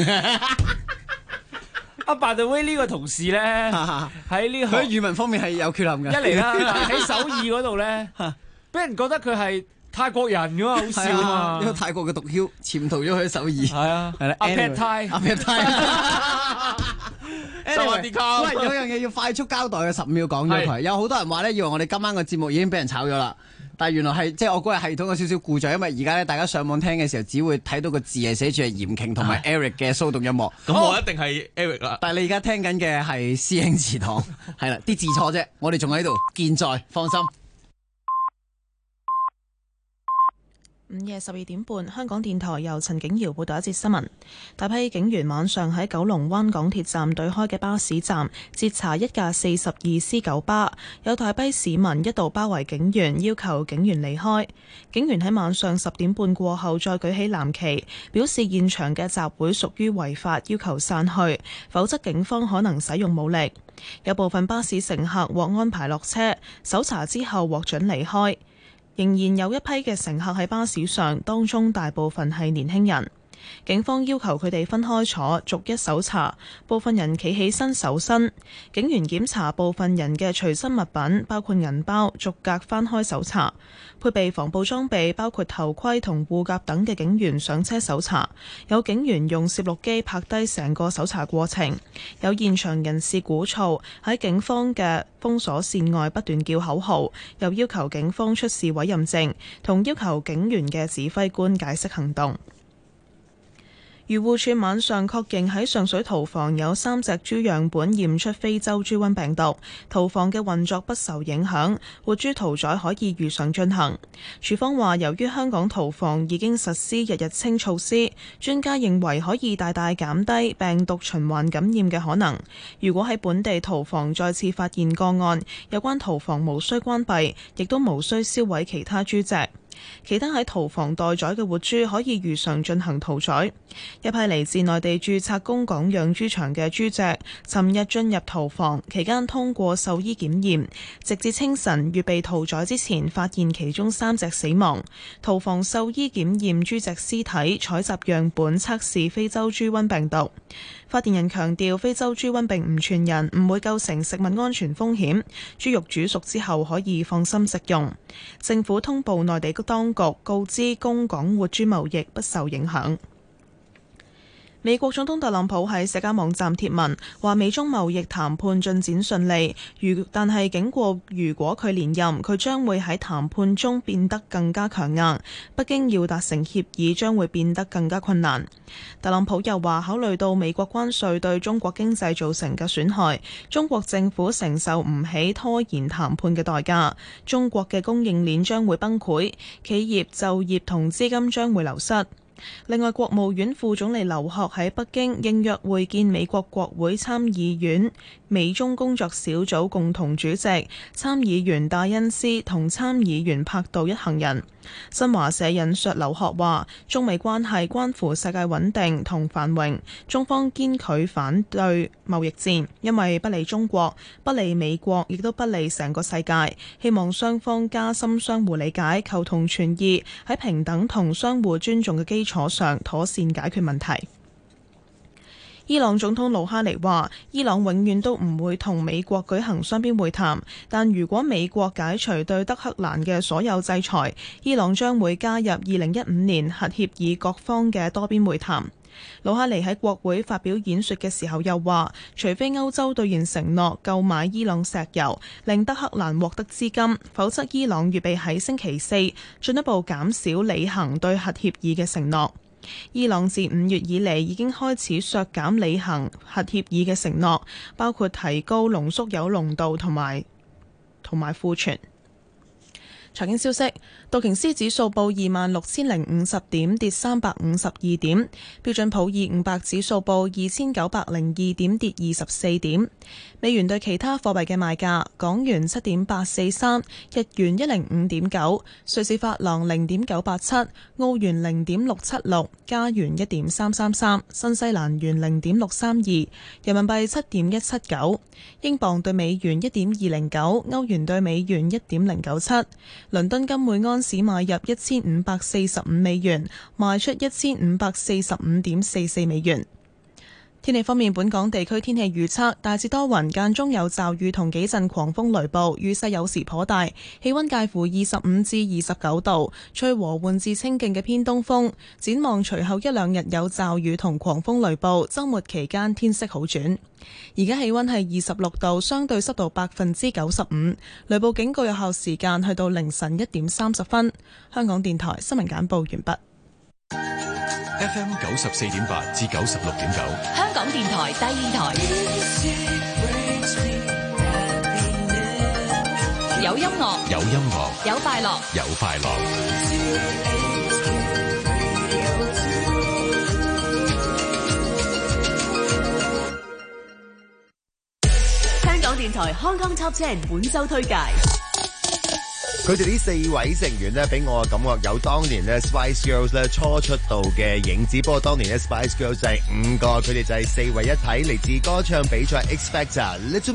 阿by the way呢個同事咧喺呢佢喺語文方面係有缺陷嘅。 一嚟啦，喺首爾嗰度咧，俾人覺得佢係泰國人噶嘛，好笑啊！ 呢個泰國嘅毒梟潛逃咗去首爾。係啊，係啦，阿 Pad Thai，阿 Pad Thai。 喂， 有樣嘢要快速交代嘅，15秒講咗佢。有好多人話咧，以為我哋今晚個節目已經俾人炒咗啦，但係原來係即係我嗰日系統有少少故障，因為而家咧大家上網聽嘅時候，只會睇到個字係寫住係嚴瓊同埋 Eric 嘅騷動音樂。 咁我一定係 Eric 啦。 但係你而家聽緊嘅係師兄祠堂，係啦，啲字錯啫，我哋仲喺度，健在，放心。 午夜12點半，香港電台由陳景瑤報道一節新聞。大批警員晚上喺九龍灣港鐵站對開嘅巴士站截查一架42C 九巴，有大批市民一度包圍警員，要求警員離開。警員喺晚上10點半過後再舉起藍旗，表示現場嘅集會屬於違法，要求散去，否則警方可能使用武力。有部分巴士乘客獲安排落車，搜查之後獲准離開。仍然有一批嘅乘客喺巴士上，當中大部分係年輕人。警方要求佢哋分開坐，逐一搜查。部分人企起身搜身，警員檢查部分人嘅隨身物品，包括銀包，逐格翻開搜查。配備防暴裝備，包括頭盔同護甲等嘅警員上車搜查。有警員用攝錄機拍低成個搜查過程。有現場人士鼓噪喺警方嘅封鎖線外不斷叫口號，又要求警方出示委任證，同要求警員嘅指揮官解釋行動。漁護署晚上確認喺上水屠房有3隻豬樣本驗出非洲豬瘟病毒，屠房嘅運作不受影響，活豬屠宰可以如常進行。署方話，由於香港屠房已經實施日日清措施，專家認為可以大大減低病毒循環感染嘅可能。如果喺本地屠房再次發現個案，有關屠房無需關閉，亦都無需銷毀其他豬隻。其他喺屠房待宰嘅活豬可以如常進行屠宰。一批嚟自內地註冊供港養豬場嘅豬隻，尋日進入屠房期間通過獸醫檢驗，直至清晨預備屠宰之前，發現其中3隻死亡。屠房獸醫檢驗豬隻屍體，採集樣本測試非洲豬瘟病毒。發言人強調，非洲豬瘟並唔傳人，唔會構成食物安全風險。豬肉煮熟之後可以放心食用。政府通報內地當局，告知供港活豬貿易不受影響。美國總統特朗普喺社交網站貼文，話美中貿易談判進展順利，但係警告如果佢連任，佢將會喺談判中變得更加強硬，北京要達成協議將會變得更加困難。特朗普又話，考慮到美國關稅對中國經濟造成嘅損害，中國政府承受唔起拖延談判嘅代價，中國嘅供應鏈將會崩潰，企業就業同資金將會流失。另外，國務院副總理劉鶴喺北京應約會見美國國會參議院美中工作小組共同主席參議員戴恩斯同參議員柏杜一行人。新華社引述劉鶴話，中美關係關乎世界穩定同繁榮，中方堅決反對貿易戰，因為不利中國、不利美國，亦都不利成個世界。希望雙方加深相互理解、求同存異，喺平等同相互尊重嘅基礎上妥善解決問題。伊朗總統魯哈尼話，伊朗永遠都唔會同美國舉行雙邊會談，但如果美國解除對德黑蘭嘅所有制裁，伊朗將會加入2015年核協議各方嘅多邊會談。魯哈尼喺國會發表演說嘅時候又話，除非歐洲兌現承諾購買伊朗石油，令德黑蘭獲得資金，否則伊朗預備喺星期四進一步減少履行對核協議嘅承諾。伊朗自5月以嚟已經開始削減履行核協議嘅承諾，包括提高濃縮鈾濃度同埋庫存。 財經消息，道瓊斯指數報26,050點，跌352點；標準普爾500指數報2,902點，跌24點。美元對其他貨幣嘅賣價：港元7.843，日元105.9，瑞士法郎0.987，澳元0.676，加元1.333，新西蘭元0.632，人民幣7.179，英鎊對美元1.209，歐元對美元1.097。倫敦金每安士買入1545美元，賣出1545.44美元。天氣方面，本港地區天氣預測大致多雲，間中有驟雨同幾陣狂風雷暴，雨勢有時頗大，氣溫介乎25至29度，吹和緩至清勁嘅偏東風。展望隨後一兩日有驟雨同狂風雷暴，週末期間天色好轉。而家氣溫係26度，相對濕度95%，雷暴警告有效時間去到凌晨1點30分。香港電台新聞簡報完畢。 FM 94.8至96.9， 香港電台第二台，有音樂， 有音樂， 有快樂， 有快樂。 香港電台 Hong Kong Top 10本周推介。 佢哋呢4位成員咧，俾我嘅感覺有當年咧 Spice Girls 咧初出道嘅影子。不過當年咧 Spice Girls 就係5個，佢哋就係4位一體，嚟自歌唱比賽 X Factor Little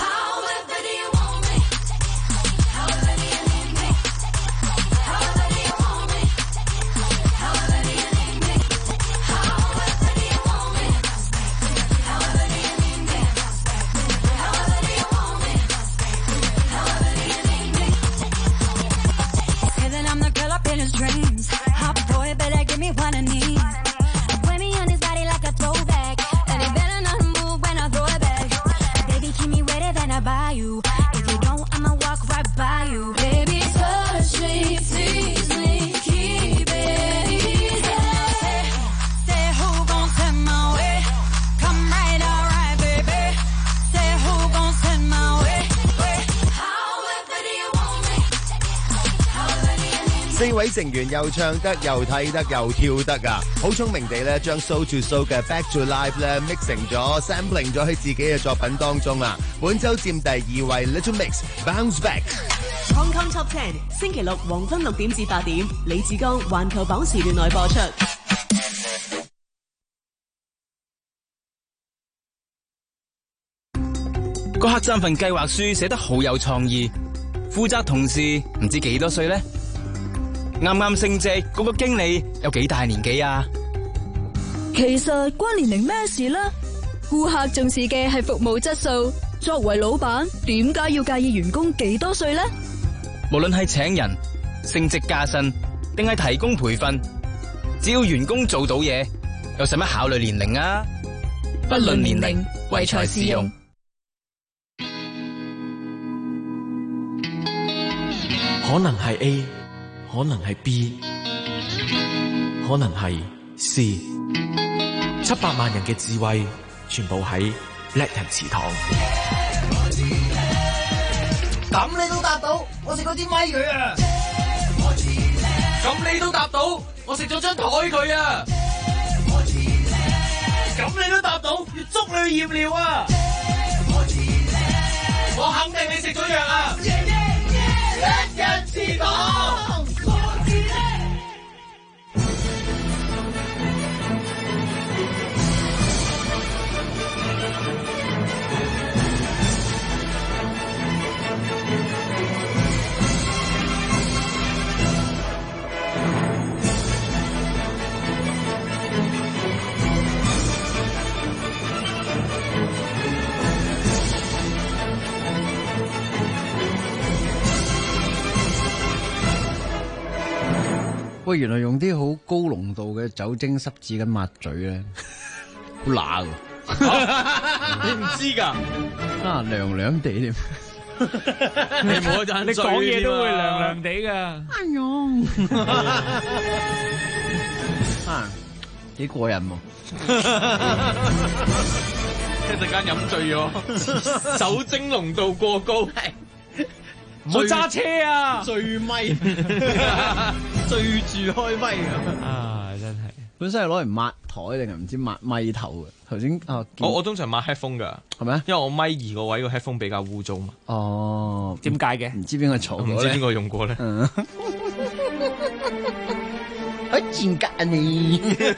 Mix。4位成員又唱得又睇得又跳得啊！好聰明地咧，將 Soul to Soul 嘅 Back to Life 咧 mix 成咗 sampling 咗喺自己嘅作品當中啊！本周佔第2位 Little Mix Bounce Back。 Hong Kong Top 10星期六黃昏6點至8點，李志剛環球榜時段內播出。 個客棧份計劃書寫得好有創意，負責同事唔知幾多歲呢？啱啱升職嗰個經理有幾大年紀啊？ 其實關年齡咩事啦？顧客重視嘅係服務質素，作為老闆點解要介意員工幾多歲呢？ 無論係請人、升職加薪，定係提供培訓，只要員工做到嘢，有使乜考慮年齡啊？不論年齡，唯才是用。 可能係 A， 可能係 B， 可能係 C。700萬人嘅智慧，全部喺叻人祠堂。 咁你都答到，我食咗支咪佢啊！ 咁你都答到，我食咗張台佢啊！ 咁你都答到，要捉你去驗尿啊！ 我肯定你食咗藥啊！ 叻人祠堂。 喂，原來用啲好高濃度嘅酒精濕紙巾抹嘴咧，好乸㗎。 你唔知㗎？ 啊，涼涼地添。 你唔好你講嘢都會涼涼地㗎。 哎唷！啊，幾過癮喎！ 一陣間飲醉咗，酒精濃度過高。 唔好揸車啊！ 醉咪，醉住開咪啊！真係本身係攞嚟抹台定係唔知抹咪頭嘅。頭先我通常抹 headphone 㗎， 係咪？ 因為我咪二個位個 headphone 比較污糟嘛。 哦， 點解嘅？ 唔知邊個嘈過咧？ 唔知邊個用過咧？ 好賤格啊你！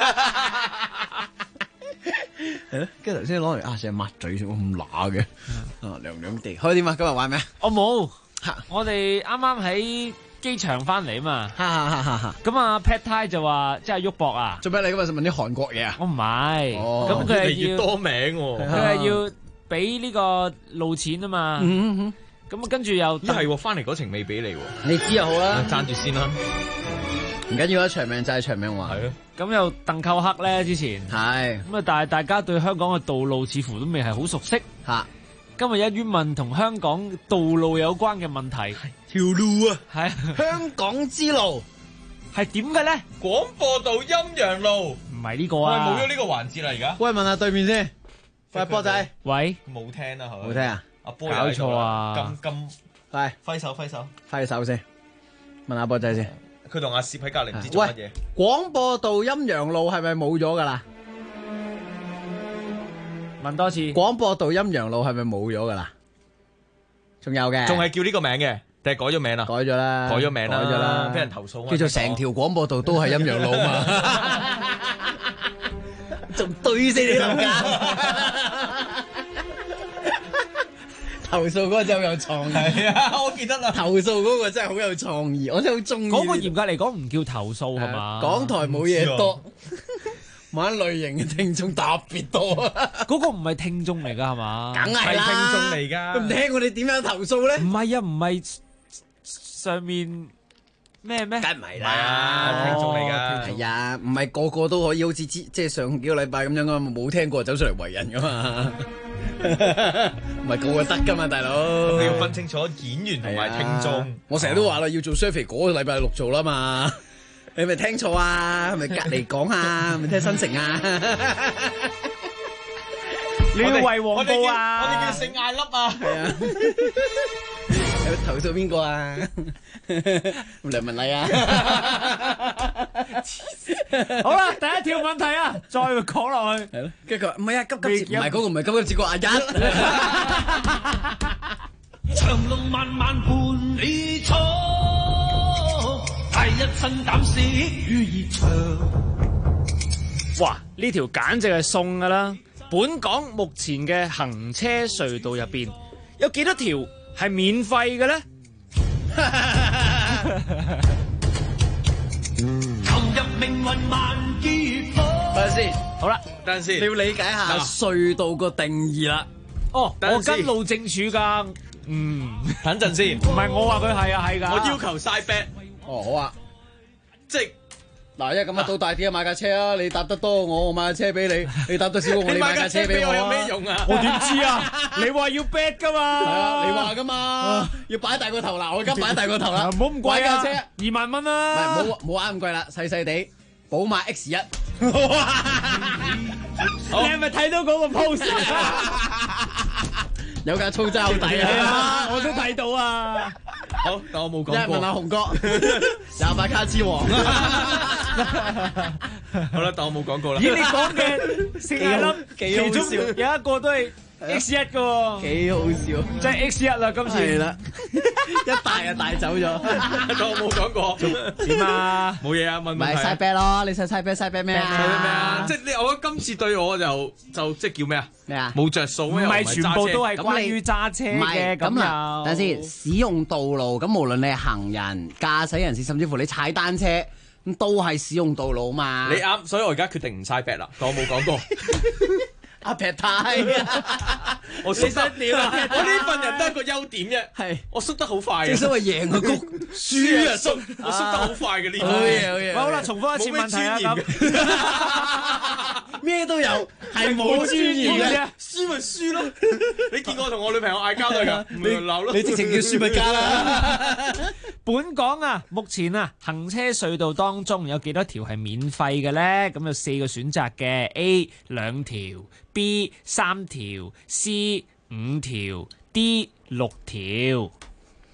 係咯，跟住頭先攞嚟成日抹嘴先，咁乸嘅，涼涼地。開點啊？今日玩咩？ 我冇，我哋啱啱喺機場翻嚟啊嘛。咁啊 Pat Tai 就話即係喐博啊。 做咩你今日問啲韓國嘢啊？ 我唔係，咁佢越嚟係越多名喎。 佢係要俾呢個路錢啊嘛。咁啊跟住又係翻嚟嗰程未俾你喎。 你知就好啦， 爭住先啦。 唔緊要啦，長命就係長命話。 係咯。 咁又鄧寇克咧，之前係咁啊，但係大家對香港嘅道路似乎都未係好熟悉嚇。 今日一於問同香港道路有關嘅問題， 條路啊， 係香港之路係點嘅咧？ 廣播道陰陽路唔係呢個啊， 冇咗呢個環節啦，而家。 喂，問下對面先，喂波仔， 喂， 冇聽啊，係咪？ 冇聽啊？ 阿波搞錯啊！ 咁係揮手先，問下波仔先。 佢同阿攝喺隔離唔知做乜嘢。 廣播道陰陽路係咪冇咗噶啦？ 問多次。 廣播道陰陽路係咪冇咗噶啦？仲有嘅， 仲係叫呢個名嘅，定係改咗名啦？ 改咗啦， 改咗名啦， 改咗啦， 俾人投訴。 叫做成條廣播道都係陰陽路嘛，仲對死你樓價。投訴嗰個真係好有創意， 係啊，我記得啦。 投訴嗰個真係好有創意，我真係好中意。 嗰個嚴格嚟講唔叫投訴係嘛？ 港台冇嘢多，某一類型嘅聽眾特別多。 嗰個唔係聽眾嚟㗎係嘛？ 梗係啦， 聽眾嚟㗎。 唔聽我哋點樣投訴咧？ 唔係啊，唔係上面咩？梗唔係啦，聽眾嚟㗎。 係啊，唔係個個都可以好似即係上幾個禮拜咁樣㗎嘛，冇聽過走出嚟為人㗎嘛。唔係個個得噶嘛，大佬。 你要分清楚演員同埋聽眾。 我成日都話啦，要做 survey 嗰個禮拜六做啦嘛。你咪聽錯啊？係咪隔離講啊？係咪聽新城啊？ 你要為黃報啊？ 我哋叫姓艾粒啊。 係啊。有投訴邊個啊？梁文麗啊。 好啦，第一條問題啊，再講落去。 係咯，跟住佢話唔係啊，急急節唔係嗰個，唔係急急節個阿一。 長路漫漫伴你闖，帶一身膽識與熱腸。 哇！呢條簡直係送㗎啦！本港目前嘅行車隧道入邊，有幾多條係免費嘅咧？ 命運萬劫波。 等陣先， 好啦， 等陣先， 你要理解下隧道個定義啦。 哦，我跟路政署噶， 等陣先， 唔係我話佢係啊，係噶。 我要求 side bet。 哦，好啊， 即係嗱，因為咁啊，到大啲啊，買架車啊，你搭得多我買架車俾你，你搭得少我你買架車俾我有咩用啊？ 我點知啊？你話要 bet 噶嘛？ 係啊，你話噶嘛？要擺大個頭嗱，我而家擺大個頭啦， 唔好咁貴啊！ 架車 2萬蚊啦， 唔係冇啱咁貴啦，細細地，寶馬 X1。 你係咪睇到嗰個 post？ 有架粗渣好抵啊！ 我都睇到啊。 好，但我冇講過。 一係問下紅哥，28卡之王。 好啦，但我冇講過啦。 咦，你講嘅四粒， 幾好笑， 有一個都係 X1 噶喎， 幾好笑， 即係 X1 啦，今次係啦，一帶就帶走咗， 但我冇講過。 點啊？ 冇嘢啊，問問題。 咪晒 bet 咯，你晒 bet 咩啊？ 即係你，我覺得今次對我就即係叫咩啊？ 咩啊？ 冇着數， 唔係全部都係關於揸車嘅咁啊。等先，使用道路咁，無論你係行人、駕駛人士，甚至乎你踩單車，咁都係使用道路嘛。 你啱，所以我而家決定唔晒 bet 啦，但我冇講過。 阿劈太， 我縮得點啊？我呢份人都係個優點啫，係我縮得好快嘅。 正所謂贏個谷，輸啊縮， 我縮得好快嘅呢個。 好嘢好嘢。 好啦，重複一次問題啊咁。 咩都有，係冇尊嚴嘅， 輸咪輸咯。你見我同我女朋友嗌交都係㗎，咪鬧咯。 你直情叫輸物家啦。 本港啊，目前啊，行車隧道當中有幾多條係免費嘅咧？咁有4個選擇嘅 ：A 2條，B 3條，C 5條，D 6條。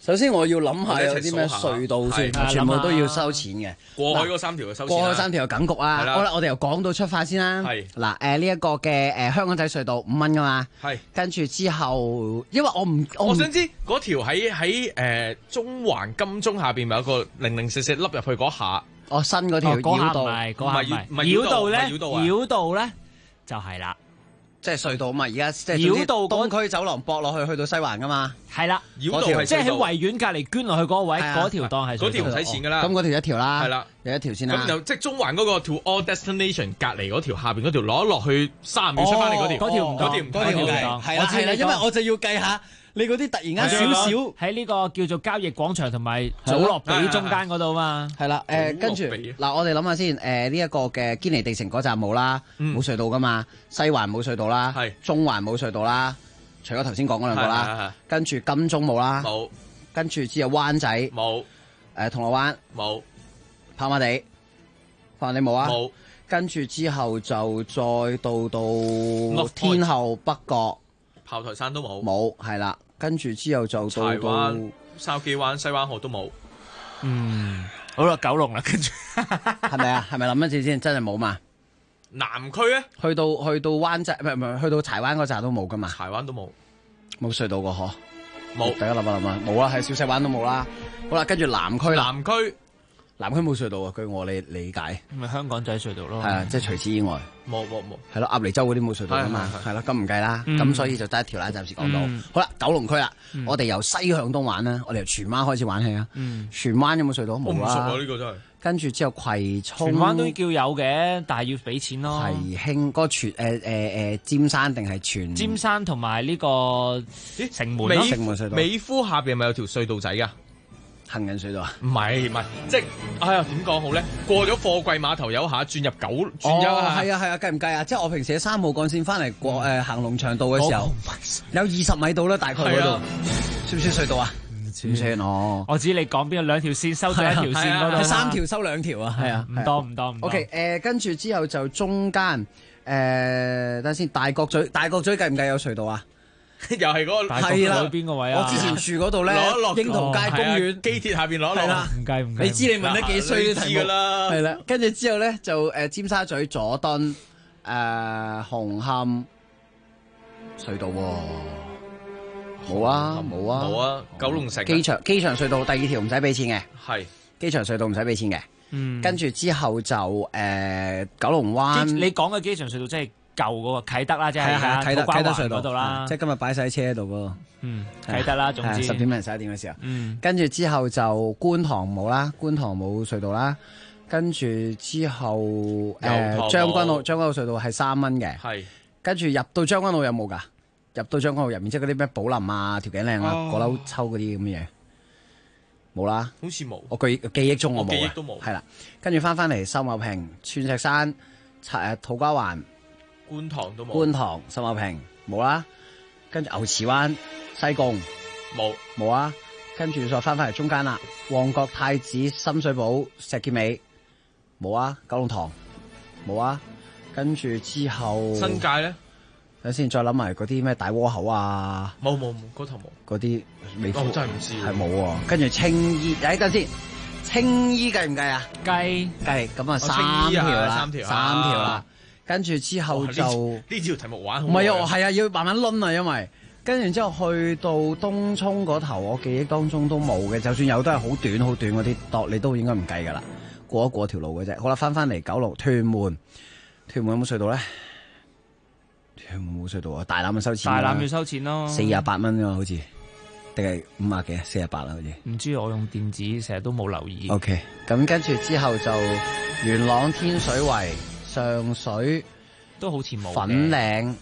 首先我要諗下有啲咩隧道先，全部都要收錢嘅。 過海嗰3條就收錢。 過海3條梗局啊！好啦，我哋由港島出發先啦。 係嗱，呢一個嘅香港仔隧道5蚊噶嘛。 係。 跟住之後，因為我想知嗰條喺中環金鐘下邊咪有個004凹入去嗰下。 哦，新嗰條繞道， 唔係繞道咧，繞道咧就係啦。 即係隧道啊嘛，而家即係繞道東區走廊駁落去到西環噶嘛， 係啦， 繞道係即係喺維園隔離捐落去嗰位嗰條檔係嗰條唔使錢噶啦， 咁嗰條一條啦， 係啦， 有一條先啦。 咁就即係中環嗰個 To All Destination 隔離嗰條下邊嗰條攞落去30秒出翻嚟嗰條， 嗰條唔當， 係啦，因為我就要計下你嗰啲突然間少少喺呢個叫做交易廣場同埋祖樂比中間嗰度嘛， 係啦，跟住嗱，我哋諗下先，呢一個嘅堅尼地城嗰站冇啦，冇隧道噶嘛，西環冇隧道啦，中環冇隧道啦，除咗頭先講嗰兩個啦，跟住金鐘冇啦， 冇， 跟住之後灣仔冇， 銅鑼灣冇， 跑馬地冇啊， 冇，跟住之後就再到天后北角。 炮台山都冇，係啦，跟住之後就到灣、筲箕灣、西灣河都冇。 好啦，九龍啦，跟住係咪啊？係咪諗一次先？真係冇嘛？ 南區咧， 去到灣仔，唔係去到柴灣嗰站都冇噶嘛？ 柴灣都冇隧道個嗬？ 冇， 大家諗下，冇啦，係小西灣都冇啦。好啦，跟住南區冇隧道啊！據我理解， 咪香港仔隧道咯。 係啊，即係除此以外， 冇。 係咯，鴨脷洲嗰啲冇隧道啊嘛，係咯，咁唔計啦。咁所以就得一條啦，暫時講到。好啦，九龍區啦，我哋由西向東玩啦，我哋由荃灣開始玩起啊。荃灣有冇隧道？冇啦。 唔熟啊，呢個真係。 跟住之後葵涌， 荃灣都叫有嘅，但係要俾錢咯。 葵興嗰荃尖山定係荃？ 尖山同埋呢個城門咯。 城門隧道。 美孚下邊係咪有條隧道仔㗎？ 行人隧道啊？ 唔係，即係點講好咧？過咗貨櫃碼頭有下轉入轉右啊！ 係啊，計唔計啊？即係我平時喺3號幹線翻嚟過行龍翔道嘅時候，有20米到啦，大概嗰度，算唔算隧道啊？唔算哦。 我知你講邊有2條線收咗1條線嗰度 ，3條收2條啊，係啊， 唔多。 OK， 跟住之後就中間等先，大角咀計唔計有隧道啊？ 又係嗰個係啦， 邊個位啊？ 我之前住嗰度咧，櫻桃街公園機鐵下邊攞落， 係啦， 唔計。 你知你問得幾衰啲題目㗎啦，係啦。跟住之後咧就尖沙咀佐敦紅磡隧道冇啊， 九龍城機場隧道第2條唔使俾錢嘅， 係機場隧道唔使俾錢嘅。跟住之後就九龍灣， 你講嘅機場隧道即係舊嗰個啟德啦，即係啟德隧道嗰度啦， 即係今日擺晒車喺度嗰個。 啟德啦，總之 10點零11點嘅時候。跟住之後就觀塘冇啦，觀塘冇隧道啦。跟住之後將軍澳隧道係3蚊嘅。 係。 跟住入到將軍澳有冇㗎？入到將軍澳入面即係嗰啲咩寶林啊、條頸嶺啊、果樓抽嗰啲咁嘅嘢，冇啦。 好似冇。 我記憶中我冇。 記憶都冇。 係啦，跟住翻嚟秀茂坪、鑽石山、土瓜灣。 觀塘都冇， 觀塘、秀茂坪冇啦，跟住牛池灣、西貢冇啊，跟住再翻嚟中間啦，旺角、太子、深水埗、石硤尾冇啊，九龍塘冇啊，跟住之後新界咧， 等先再諗埋嗰啲咩大窩口啊， 冇嗰頭冇， 嗰啲未真係唔知， 係冇喎，跟住青衣，等先，青衣計唔計啊？ 計， 咁啊3條啦。跟住之後就呢條題目玩好， 唔係啊，係啊，要慢慢掄啊，因為跟住之後去到東涌嗰頭，我記憶當中都冇嘅，就算有都係好短嗰啲，你都應該唔計噶啦，過條路嘅啫。好啦，翻嚟九龍屯門有冇隧道咧？屯門冇隧道啊，大欖收錢， 大欖要收錢咯 ，48蚊啊，好似定係50幾48啦，好似唔知，我用電子成日都冇留意。 OK， 咁跟住之後就元朗天水圍。上水都好似冇， 粉嶺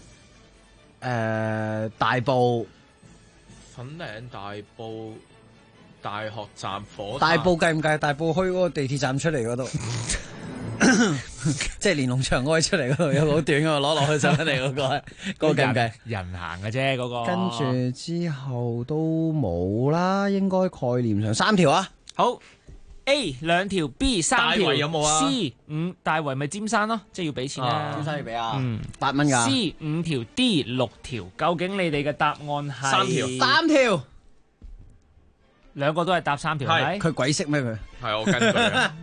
大埔， 粉嶺大埔大學站火大埔計唔計？大埔墟嗰個地鐵站出嚟嗰度，即係連儂牆開出嚟嗰度有個好短嘅，攞落去上嚟嗰個，嗰個計唔計？ 人行嘅啫，嗰個。 跟住之後都冇啦，應該概念上3條啊。 好。A 2條 ，B 3條， 大圍有冇啊 ？C 5，大圍咪尖山咯，即係要俾錢啦。 尖山要俾啊，8蚊㗎。 C 5條，D 6條，究竟你哋嘅答案係 3條。 兩個都係搭3條係咪？ 佢鬼識咩佢？ 係我跟佢啊。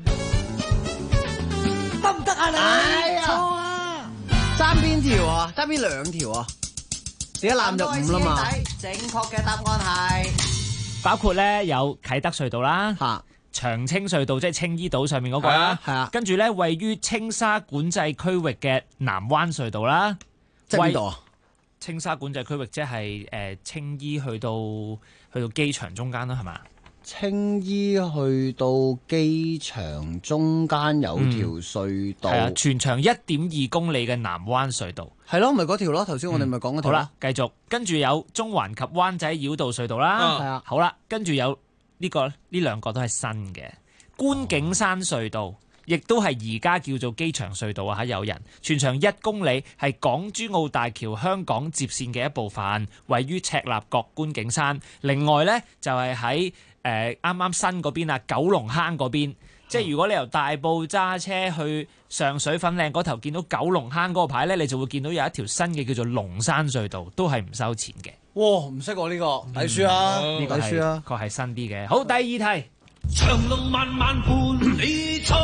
得唔得啊你？錯啊！ 爭邊條啊？爭邊2條啊？點解攬咗5啦嘛？ 正確嘅答案係包括咧有啟德隧道啦，長青隧道即係青衣島上面嗰個啦， 係啊。 跟住咧位於青沙管制區域嘅南灣隧道啦， 即係邊度啊？ 青沙管制區域即係青衣去到機場中間啦，係嘛？ 青衣去到機場中間有條隧道， 係啊，全長1.2公里嘅南灣隧道， 係咯，咪嗰條咯。頭先我哋咪講嗰條。 好啦，繼續，跟住有中環及灣仔繞道隧道啦，係啊。好啦，跟住有呢兩個都係新嘅觀景山隧道，亦都係而家叫做機場隧道啊！有人全長1公里，係港珠澳大橋香港接線嘅一部分，位於赤鱲角觀景山。另外呢，就係喺啱啱新嗰邊啊，九龍坑嗰邊。即係如果你由大埔揸車去上水粉嶺嗰頭，見到九龍坑嗰個牌呢，你就會見到有一條新嘅叫做龍山隧道，都係唔收錢嘅。 哇！唔識喎呢個，睇書啊， 呢個睇書啊， 確係新啲嘅。好，第2題。 長路漫漫伴你闖，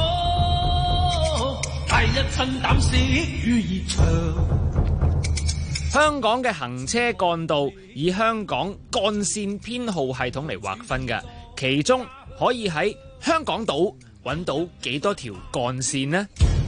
第一身膽識與熱腸。 香港嘅行車幹道以香港幹線編號系統嚟劃分嘅，其中可以喺香港島揾到幾多條幹線呢？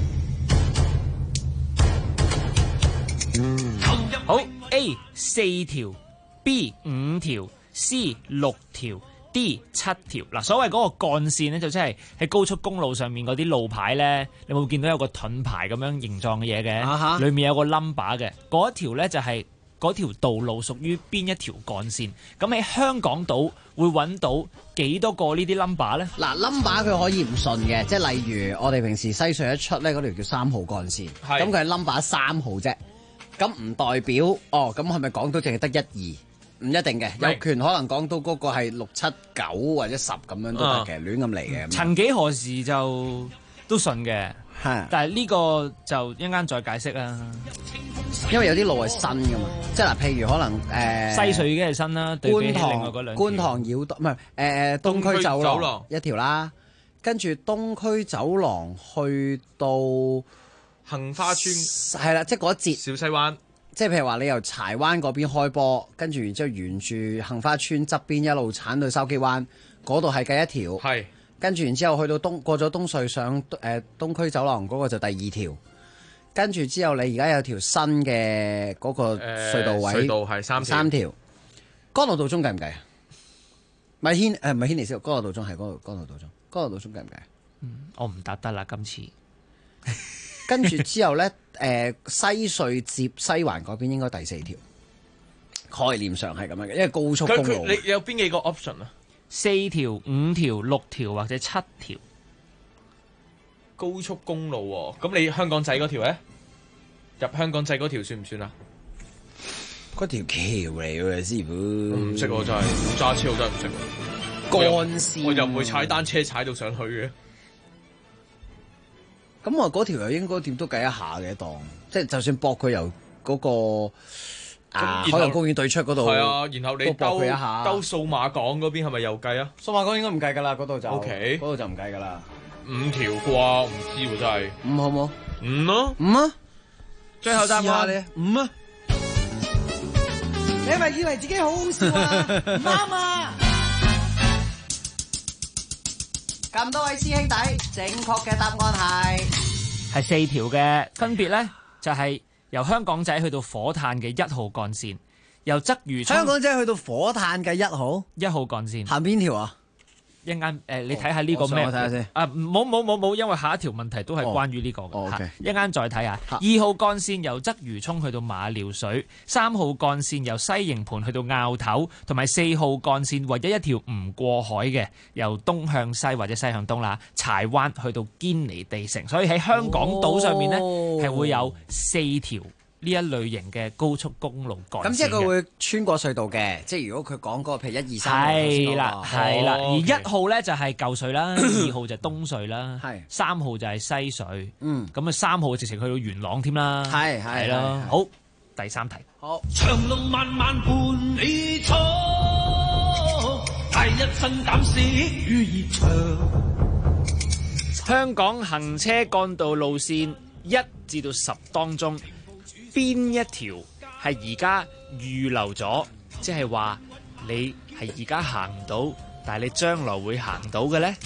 好 ，A 4條 ，B 5條 ，C 6條。D 7條嗱，所謂嗰個幹線咧，就即係喺高速公路上面嗰啲路牌咧，你會見到有個盾牌咁樣形狀嘅嘢嘅，裏面有個 number 嘅，嗰一條咧就係嗰條道路屬於邊一條幹線。咁喺香港島會揾到幾多個呢啲 number 咧？ 嗱 number 佢可以唔順嘅，即係例如我哋平時西隧一出咧，嗰條叫3號幹線，咁佢係 number 3號啫，咁唔代表咁係咪講到淨係得1、2？唔一定嘅，有權可能講到嗰個係6、7、9或者10咁樣都得嘅，亂咁嚟嘅。 曾幾何時就都順嘅，但係呢個就一陣間再解釋啦。 因為有啲路係新噶嘛，即係嗱，譬如可能西隧已經係新啦，對比起另外嗰兩條觀塘繞道唔係東區走廊一條啦，跟住東區走廊去到杏花村係啦，即係嗰一節小西灣。 即係譬如話，你由柴灣嗰邊開波，跟住然之後沿住杏花村側邊一路鏟到筲箕灣，嗰度係計一條。係。跟住然之後去到過咗東隧上東區走廊嗰個就第2條。跟住之後你而家有條新嘅嗰個隧道位， 隧道係3條。 干諾道中計唔計啊？唔係軒尼詩道，干諾道中係干諾道中，干諾道中計唔計？ 我唔答得啦，今次。 跟住之後咧，西隧接西環嗰邊應該第4條，概念上係咁樣嘅，因為高速公路。 你有邊幾個 option 啊 ？4條、5條、6條或者7條。 高速公路喎，咁你香港仔嗰條咧？入香港仔嗰條算唔算啊？ 嗰條橋嚟喎，師傅。 唔識喎，真係揸車我真係唔識。 幹線。 我又唔會踩單車踩到上去嘅。 咁我嗰條又應該點都計一下嘅檔，即係就算駁佢由嗰個海洋公園對出嗰度， 係啊，然後你駁佢一下， 兜數碼港嗰邊係咪又計啊？ 數碼港應該唔計㗎啦，嗰度就 OK， 嗰度就唔計㗎啦。 5條啩，唔知喎真係。 5好冇 ？5咯 ，5啊！ 最後答案你5啊！ 你係咪以為自己好好笑啊？唔啱啊！咁多位師兄弟，正確嘅答案係4條嘅，分別咧就係由香港仔去到火炭嘅1號幹線，由鰂魚涌香港仔去到火炭嘅1號幹線， 行邊條啊？ 一陣間你睇下呢個咩？ 我睇下先。 冇，因為下一條問題都係關於呢個嘅。一陣間再睇下。2號幹線由鰂魚涌去到馬料水，3號幹線由西營盤去到坳頭，同埋4號幹線唯一一條唔過海嘅，由東向西或者西向東啦，柴灣去到堅尼地城。所以喺香港島上面呢，係會有4條呢一類型嘅高速公路幹線。 咁即係佢會穿過隧道嘅，即係如果佢講嗰個譬如1、2、3 係啦，而1號咧就係舊隧啦，2號就係東隧啦，3號就係西隧，咁啊3號直情去到元朗添啦，係咯。好，第3題。 好， 長路漫漫伴你闖， 第一身膽識與熱腸。 香港行車幹道路線1至到10當中，邊一條係而家預留咗，即係話你係而家行唔到，但係你將來會行到嘅呢？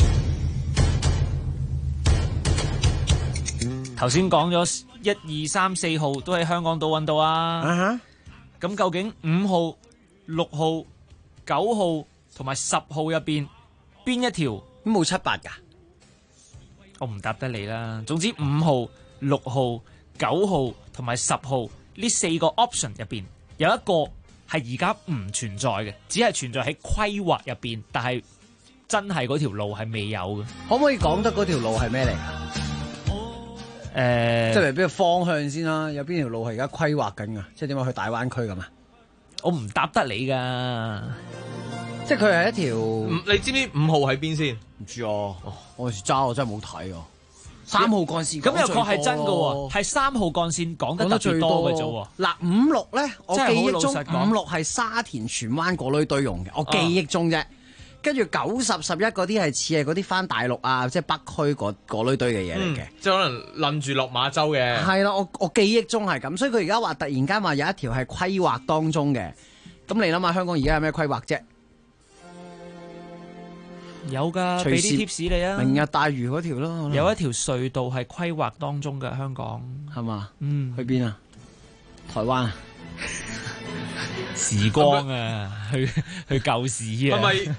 頭先講咗1、2、3、4號都喺香港島揾到啊。咁究竟5號、6號、9號同埋10號入邊邊一條冇7、8㗎？ 我唔答得你啦。總之5號、6號、9號同埋10號呢4個 option 入邊有一個係而家唔存在嘅，只係存在喺規劃入邊，但係真係嗰條路係未有嘅。 可唔可以講得嗰條路係咩嚟啊？即係邊個方向先啦？有邊條路係而家規劃緊噶？即係點解去大灣區咁啊？ 我唔答得你噶。 即係佢係一條， 你知唔知5號喺邊先？ 唔知啊。我揸我真係冇睇啊。3號幹線咁又確係真噶喎，係3號幹線講得最多嘅啫喎。 嗱5、6咧，我記憶中5、6係沙田荃灣嗰類堆用嘅，我記憶中啫。跟住9、10、11嗰啲係似係嗰啲翻大陸啊，即係北區嗰類堆嘅嘢嚟嘅， 即係可能諗住落馬洲嘅。 係啦，我記憶中係咁，所以佢而家話突然間話有一條係規劃當中嘅，咁你諗下香港而家有咩規劃啫？ 有㗎，俾啲 tips 你啊！ 明日大嶼嗰條咯， 有一條隧道係規劃當中嘅，香港係嘛？去邊啊？台灣啊？ 時光啊，去舊時啊！ 係咪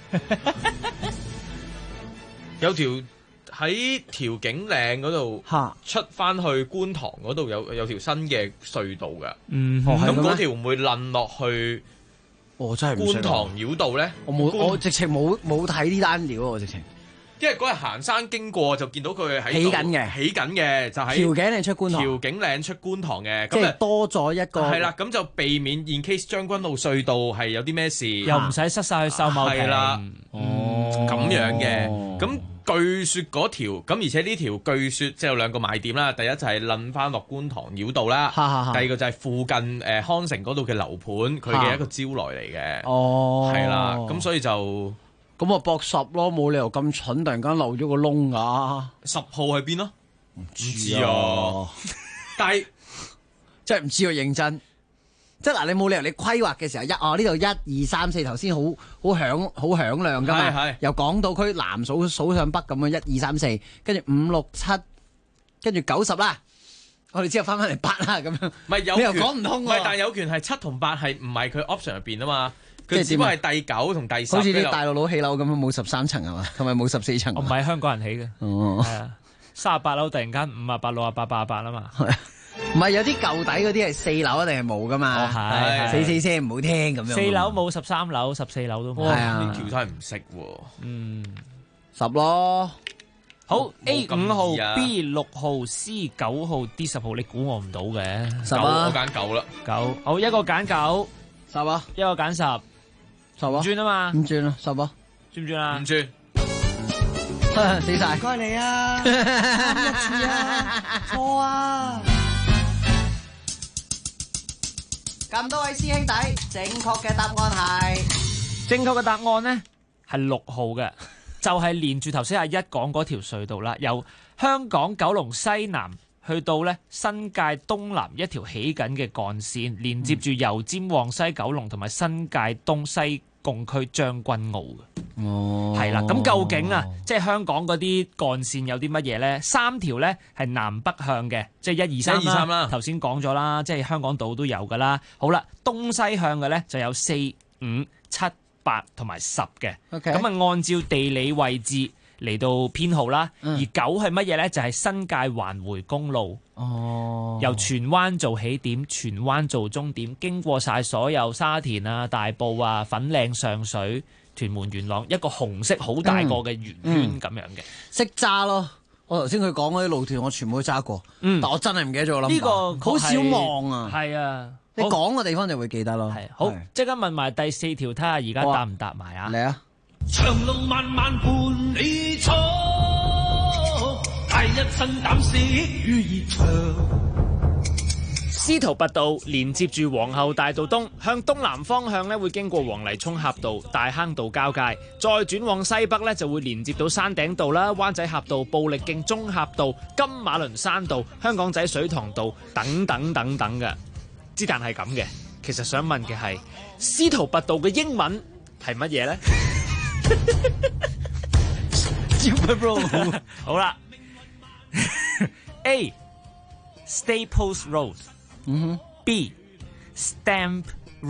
有條喺調景嶺嗰度出翻去觀塘嗰度有條新嘅隧道㗎？咁嗰條會唔會冧落去？ 我真係唔識觀塘繞道咧？ 我直情冇睇呢單料，我直情。 因為嗰日行山經過就見到佢喺起緊嘅， 就喺調景嶺出觀塘。 調景嶺出觀塘嘅， 即係多咗一個。 係啦，咁就避免 in case 將軍澳隧道係有啲咩事， 又唔使塞晒去秀茂坪。 係啦，咁樣嘅。咁據說嗰條，咁而且呢條據說即係有兩個賣點啦。第一就係撚翻落觀塘繞道啦，第二個就係附近康城嗰度嘅樓盤，佢嘅一個招來嚟嘅。係啦，咁所以就。 咁啊搏10咯，冇理由咁蠢，突然間漏咗個窿㗎。 10號喺邊咯？唔知啊，但係真係唔知啊，認真。即係嗱，你冇理由你規劃嘅時候呢度1、2、3、4頭先好響亮㗎嘛，由港島區南數上北咁樣1、2、3、4，跟住5、6、7，跟住9、10啦。我哋之後翻嚟8啦咁樣。 唔係有你又講唔通喎？ 唔係，但係有權係7同8係唔係佢 option 入邊啊嘛？佢只不過係第9同第10， 好似啲大陸佬起樓咁樣，冇13層係嘛？同埋冇14層。 我唔係香港人起嘅。哦，係啊，38樓突然間58、68、88啊嘛。 唔係有啲舊底嗰啲係4樓一定係冇噶嘛？係4聲唔好聽咁樣。 4樓冇13樓、14樓都冇。 係啊， 呢條真係唔識喎。 10咯。 好 A 5號、B 6號、C 9號、D 10號，你估我唔到嘅。 10啊， 我揀9啦。 9，好一個揀9。 10啊， 一個揀10。 10啊， 轉啊嘛， 唔轉啊，10啊， 轉唔轉啊？ 唔轉， 死晒， 唔該你啊，啱一次啊，錯啊！咁多位師兄弟，正確嘅答案係正確嘅答案呢係6號嘅，就係連住頭先阿一講嗰條隧道啦，由香港九龍西南去到咧新界東南一條起緊嘅幹線，連接住油尖旺西九龍同埋新界東西貢區將軍澳嘅。哦，係啦，咁究竟啊，即係香港嗰啲幹線有啲乜嘢咧？3條咧係南北向嘅，即係1、2、3啦。頭先講咗啦，即係香港島都有噶啦。好啦，東西向嘅咧就有4、5、7、8同埋10嘅。咁啊，按照地理位置嚟到編號啦。而9係乜嘢咧？就係新界環回公路。哦，由荃灣做起點，荃灣做終點，經過晒所有沙田啊、大埔啊、粉嶺、上水、屯門、元朗，一個紅色好大個嘅圓圈咁樣嘅。 識揸咯，我頭先佢講嗰啲路段，我全部都揸過。但我真係唔記得咗啦。呢個好少望啊。 係啊， 你講嘅地方就會記得咯。 係好，即刻問埋第4條，睇下而家答唔答埋啊？ 嚟啊！ 長路漫漫伴你闖，第一身膽識與熱腸。 C 司徒拔道連接住皇后大道東，向東南方向咧會經過黃泥涌峽道、大坑道交界，再轉往西北咧就會連接到山頂道啦、灣仔峽道、布力徑中峽道、金馬倫山道、香港仔水塘道等等等等嘅。之但係咁嘅，其實想問嘅係司徒拔道嘅英文係乜嘢咧？Super Road 好啦，A Staples Road，B Stamp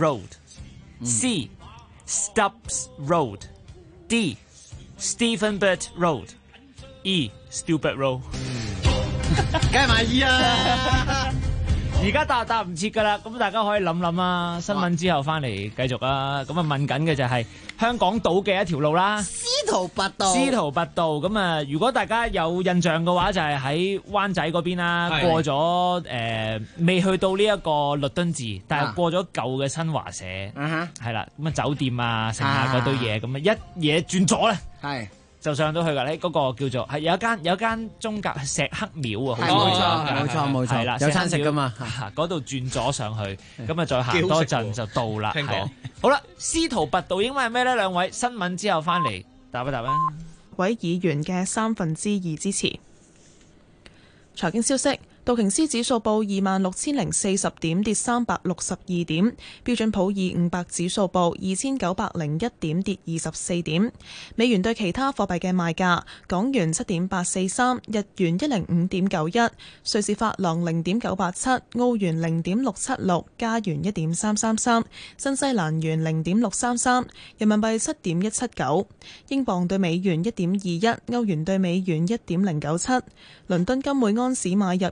Road，C Stubbs Road，D Stephenbert Road，E Stupid Road。 梗係買 E 啊！ 而家答唔切噶啦，咁大家可以諗諗啊。新聞之後翻嚟繼續啦。咁啊問緊嘅就係香港島嘅一條路啦， 司徒拔道。 咁啊，如果大家有印象嘅話，就係喺灣仔嗰邊啦，過咗未去到呢一個律敦治，但係過咗舊嘅新華社，係啦，咁啊酒店啊，剩下嗰堆嘢，咁啊一嘢轉左咧，係。就上到去㗎，呢嗰個叫做係有間宗教石刻廟啊， 冇錯，係啦，有餐食㗎嘛， 嗰度轉咗上去，咁啊再行多陣就到啦。聽講好啦，司徒拔道英文係咩呢？兩位新聞之後翻嚟答一答啦。 位議員嘅2/3支持。財經消息。道瓊斯指數報26,040點，跌362點；標準普爾500指數報2,901點，跌24點。美元對其他貨幣嘅賣價：港元7.843，日元105.91，瑞士法郎0.987，澳元0.676，加元1.333，新西蘭元0.633，人民幣7.179，英鎊對美元1.21，歐元對美元1.097。倫敦金每安士買入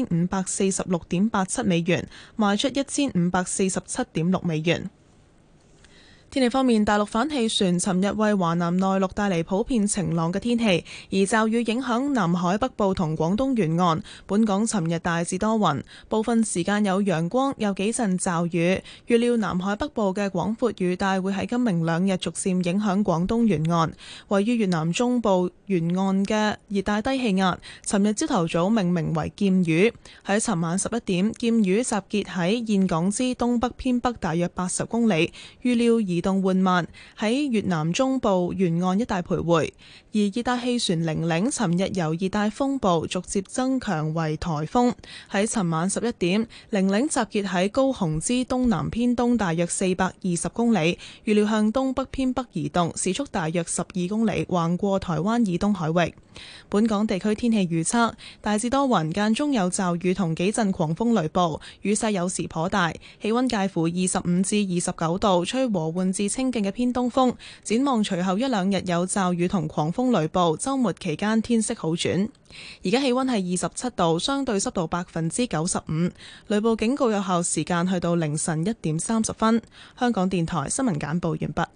1,546.87美元，賣出1,547.6美元。天氣方面，大陸反氣旋尋日為華南內陸帶嚟普遍晴朗嘅天氣，而驟雨影響南海北部同廣東沿岸。本港尋日大致多雲，部分時間有陽光，有幾陣驟雨。預料南海北部嘅廣闊雨帶會喺今明2日逐漸影響廣東沿岸。位於越南中部沿岸嘅熱帶低氣壓，尋日朝頭早命名為劍雨。喺尋晚11點，劍雨集結喺峴港之東北偏北大約80公里，預料移動緩慢，喺越南中部沿岸一帶徘徊。而熱帶氣旋玲玲尋日由熱帶風暴逐漸增強為颱風。喺尋晚11點，玲玲集結喺高雄之東南偏東大約420公里，預料向東北偏北移動，時速大約12公里，橫過台灣以東海域。本港地區天氣預測，大致多雲，間中有驟雨同幾陣狂風雷暴，雨勢有時頗大，氣溫介乎25至29度，吹和緩至清勁嘅偏東風。展望隨後1-2日有驟雨同狂風雷暴，週末期間天色好轉。而家氣溫係27度，相對濕度95%，雷暴警告有效時間去到凌晨1點30分。香港電台新聞簡報完畢。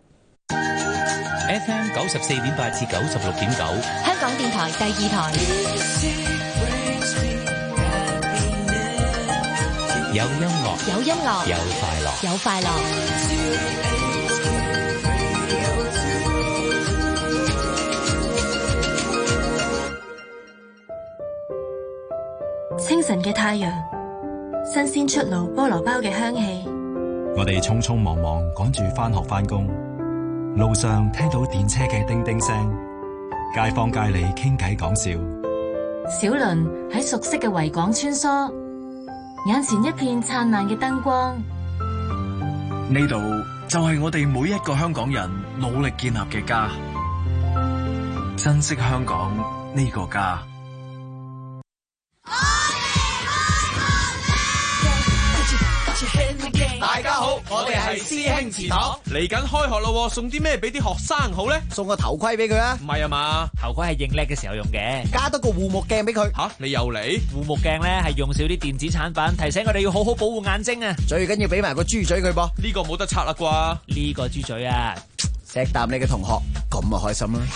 FM 94.8至96.9， 香港電台第2台。 有音樂， 有音樂， 有快樂， 有快樂。清晨嘅太陽，新鮮出爐菠蘿包嘅香氣。 我哋匆匆忙忙趕住返學返工，路上聽到電車嘅叮叮聲，街坊街里傾偈講笑。 小輪喺熟悉嘅維港穿梭，眼前一片燦爛嘅燈光。 呢度就係我哋每一個香港人努力建立嘅家，珍惜香港呢個家。 大家好，我哋係師兄祠堂，嚟緊開學咯，送啲咩俾啲學生好呢？ 送個頭盔俾佢啊！ 唔係啊嘛， 頭盔係認叻嘅時候用嘅， 加多個護目鏡俾佢。 吓，你又嚟？ 護目鏡咧係用少啲電子產品，提醒我哋要好好保護眼睛啊！ 最緊要俾埋個豬嘴佢噃， 呢個冇得拆啦啩？ 呢個豬嘴啊， 錫啖你嘅同學，咁啊開心啦！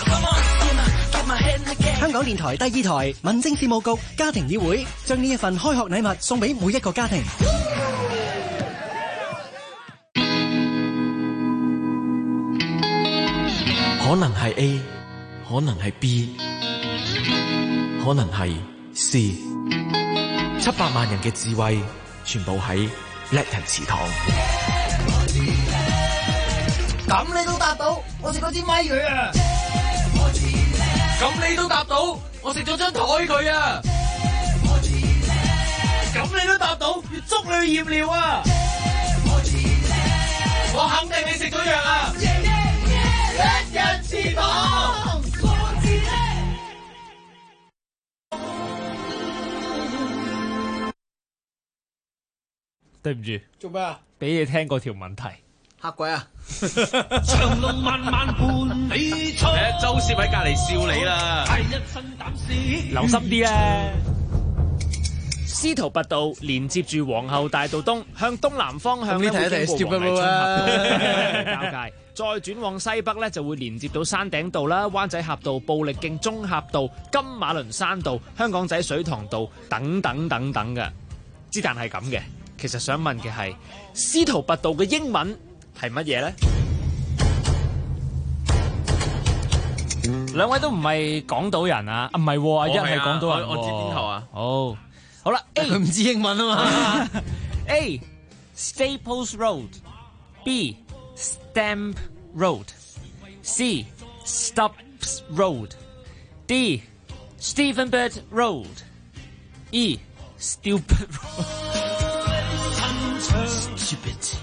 香港電台第2台民政事務局家庭議會將呢一份開學禮物送俾每一個家庭。 可能係 A， 可能係 B， 可能係 C。700萬人嘅智慧全部喺叻人祠堂。 咁你都答到，我食嗰支咪佢啊！ 咁你都答到，我食咗張台佢啊！咁你都答到，要捉你去驗尿啊！我肯定你食咗藥啊！叻人祠堂。 對唔住， 做咩啊？ 俾你聽嗰條問題。 嚇鬼啊！ 長龍漫漫伴你出。 周師喺隔離笑你啦。 係一身膽識。 留心啲啦。司徒拔道連接住皇后大道東，向東南方向咧會經過黃泥涌峽道交界，再轉往西北咧就會連接到山頂道啦、灣仔峽道、布力徑中峽道、金馬倫山道、香港仔水塘道等等等等嘅。之但係咁嘅，其實想問嘅係司徒拔道嘅英文係乜嘢咧？兩位都唔係港島人啊？唔係，阿一係港島人。 我知邊頭啊？ 好啦 ，A 佢唔知英文啊嘛。 A Staples Road, B Stamp Road, C Stubbs Road, D Stephenbird Road, E Stupid Road. Stupid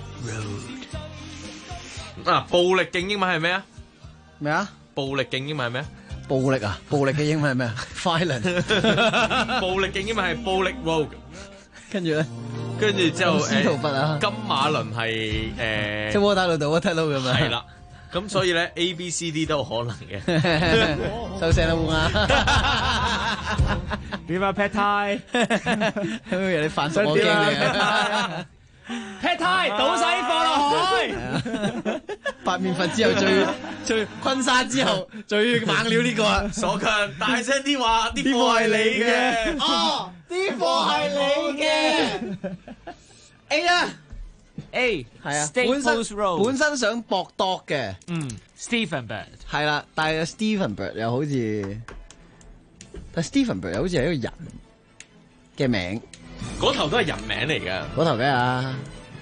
Road. 啊，暴力勁英文係咩啊？ 咩啊？ 暴力勁英文係咩啊？ 暴力啊！暴力嘅英文係咩啊 ？Violent。 暴力勁英文係暴力 rogue。 跟住咧， 跟住之後司徒拔啊， 金馬倫係即係 Waterloo 到 Waterloo 咁啊。 係啦，咁所以咧 A、B、C、D 都有可能嘅。 收聲啦，換啊！點啊 Pad Thai？ 有啲反手我驚你啊！ Pad Thai 倒晒啲貨落海， 白麵粉之後最昆沙之後最猛料呢個啊！ 傻強大聲啲話，啲貨係你嘅。 哦，啲貨係你嘅。A 啊 ，A 係啊，本身想搏度嘅 ，Stephenbird 係啦，但係 Stephenbird 又好似，但 Stephenbird 又好似係一個人嘅名。 嗰頭都係人名嚟㗎， 嗰頭咩啊？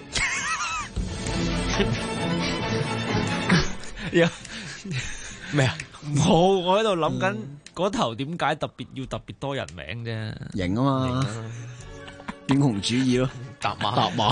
咩啊？ 我喺度諗緊嗰頭點解特別多人名啫？ 型啊嘛，英雄主義咯， 搭馬。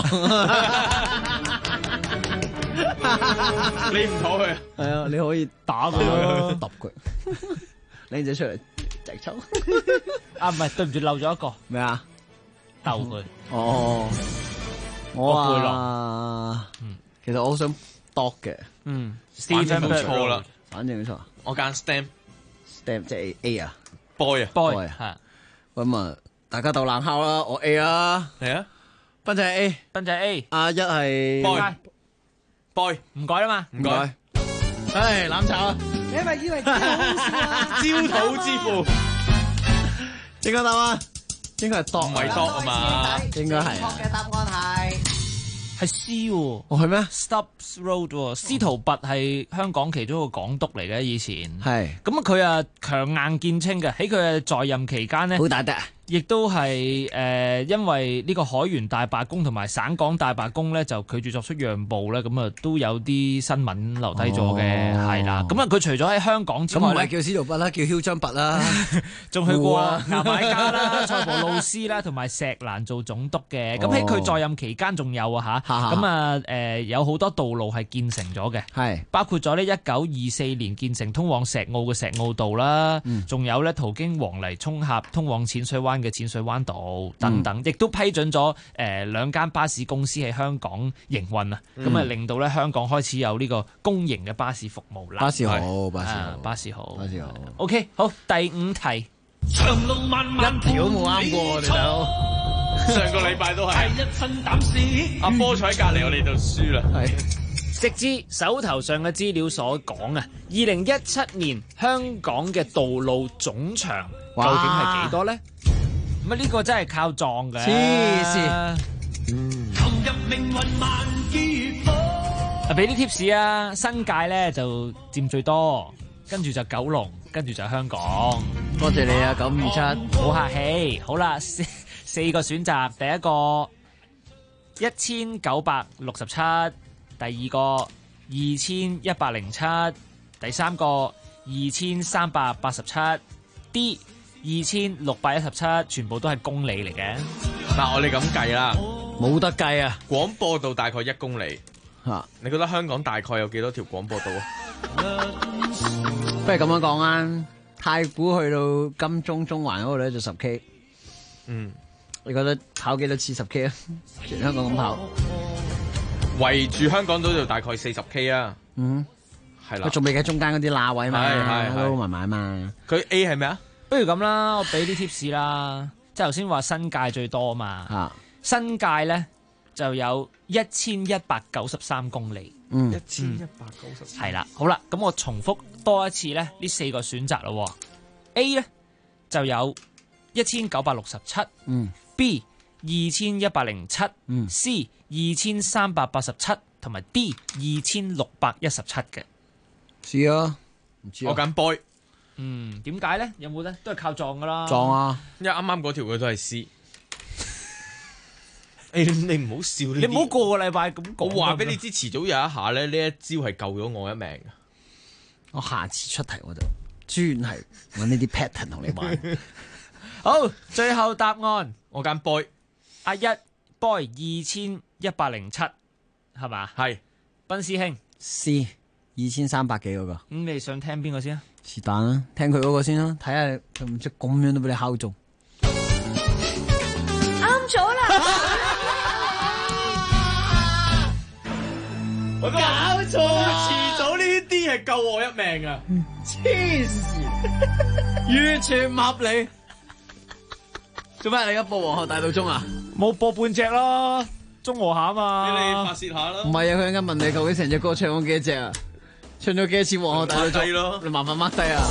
你唔妥佢？ 係啊，你可以打佢咯，揼佢，拎隻出嚟直抽。 啊，唔係，對唔住，漏咗一個咩啊？ 鬥佢哦，我啊，其實我好想度嘅， 反正冇錯啦， 反正冇錯， 我揀 stamp 即係 A 啊 ，boy 啊 ，boy 係， 咁啊，大家鬥冷敲啦，我 A 啊， 係啊， 斌仔 A， 斌仔 A， 阿一係 boy， 唔改啦嘛， 唔改， 唉攬炒啊， 你係咪以為真係好笑啊？ 焦土之父， 應該答啊？應該係 dog 唔係 dog 啊嘛， 應該係。 正確嘅答案係 C 喎。 哦係咩 ？Stubbs Road 喎，司徒拔係香港其中一個港督嚟嘅以前。 係。 咁啊佢啊強硬見稱嘅，喺佢嘅在任期間呢， 好大得啊！ 亦都係因為呢個海員大罷工同埋省港大罷工咧，就拒絕作出讓步咧，咁啊都有啲新聞留低咗嘅，係啦。咁啊佢除咗喺香港之外， 咁唔係叫司徒拔啦，叫囂張拔啦， 仲去過牙買加啦、塞浦路斯啦同埋石蘭做總督嘅。咁喺佢在任期間仲有啊嚇，咁啊有好多道路係建成咗嘅， 係包括咗呢1924年建成通往石澳嘅石澳道啦，仲有咧途經黃泥涌峽通往淺水灣嘅淺水灣道等等，亦都批准咗兩間巴士公司喺香港營運啊，咁啊令到咧香港開始有呢個公營嘅巴士服務啦。 巴士好。 OK， 好，第五題， 長路漫漫一條都冇啱過我哋大佬。 上個禮拜都係。阿波坐喺隔離，我哋就輸啦。 係。 直至手頭上嘅資料所講啊，2017年香港嘅道路總長究竟係幾多咧？咁啊呢個真係靠撞嘅。 黐線。 俾啲 tips 啊，新界咧就佔最多，跟住就九龍，跟住就香港。 多謝你啊，957， 好客氣。好啦，四個選擇，第一個 1967，第二個2107，第三個2387 ，D 2617，全部都係公里嚟嘅。 嗱，我哋咁計啦， 冇得計啊！ 廣播道大概1公里，你覺得香港大概有幾多條廣播道啊？ 不如咁樣講啊，太古去到金鐘中環嗰度咧就10K。你覺得跑幾多次10K 啊？全香港咁跑， 圍住香港島就大概40K 啊。係啦， 佢仲未計中間嗰啲罅位嘛， 係撈埋埋嘛。 佢 A 係咩啊？ 不如咁啦，我俾啲 tips 啦。即係頭先話新界最多嘛，新界咧就有1193公里。 1193 係啦，好啦，咁我重複多一次咧，呢4個選擇咯。A 咧就有1967，B 2107，C 2387，同埋 D 2617嘅。 試啊，唔知啊。 我揀 boy。 點解咧？有冇咧？都係靠撞噶啦。 撞啊！ 因為啱啱嗰條佢都係 C。你唔好笑， 你唔好個個禮拜咁講。 我話俾你知，遲早有一下咧，呢一招係救咗我一命嘅。 我下次出題我就專係揾呢啲 pattern 同你玩。 好，最後答案我揀 boy。 阿一 boy 2107係嘛？ 係。 賓師兄 C 2300幾嗰個。 咁你想聽邊個先啊？ 是但啦，聽佢嗰個先啦，睇下佢唔知咁樣都俾你敲中。 啱咗啦！ 我搞錯，遲早呢啲係救我一命啊！ 黐線，完全唔合理。做咩？你而家播皇后大道中啊？ 冇播半隻咯，中和下啊嘛。 俾你發泄下啦。 唔係啊，佢啱問你究竟成隻歌唱咗幾多隻啊？唱咗幾多次皇后大道中？你麻煩 mark 低啊！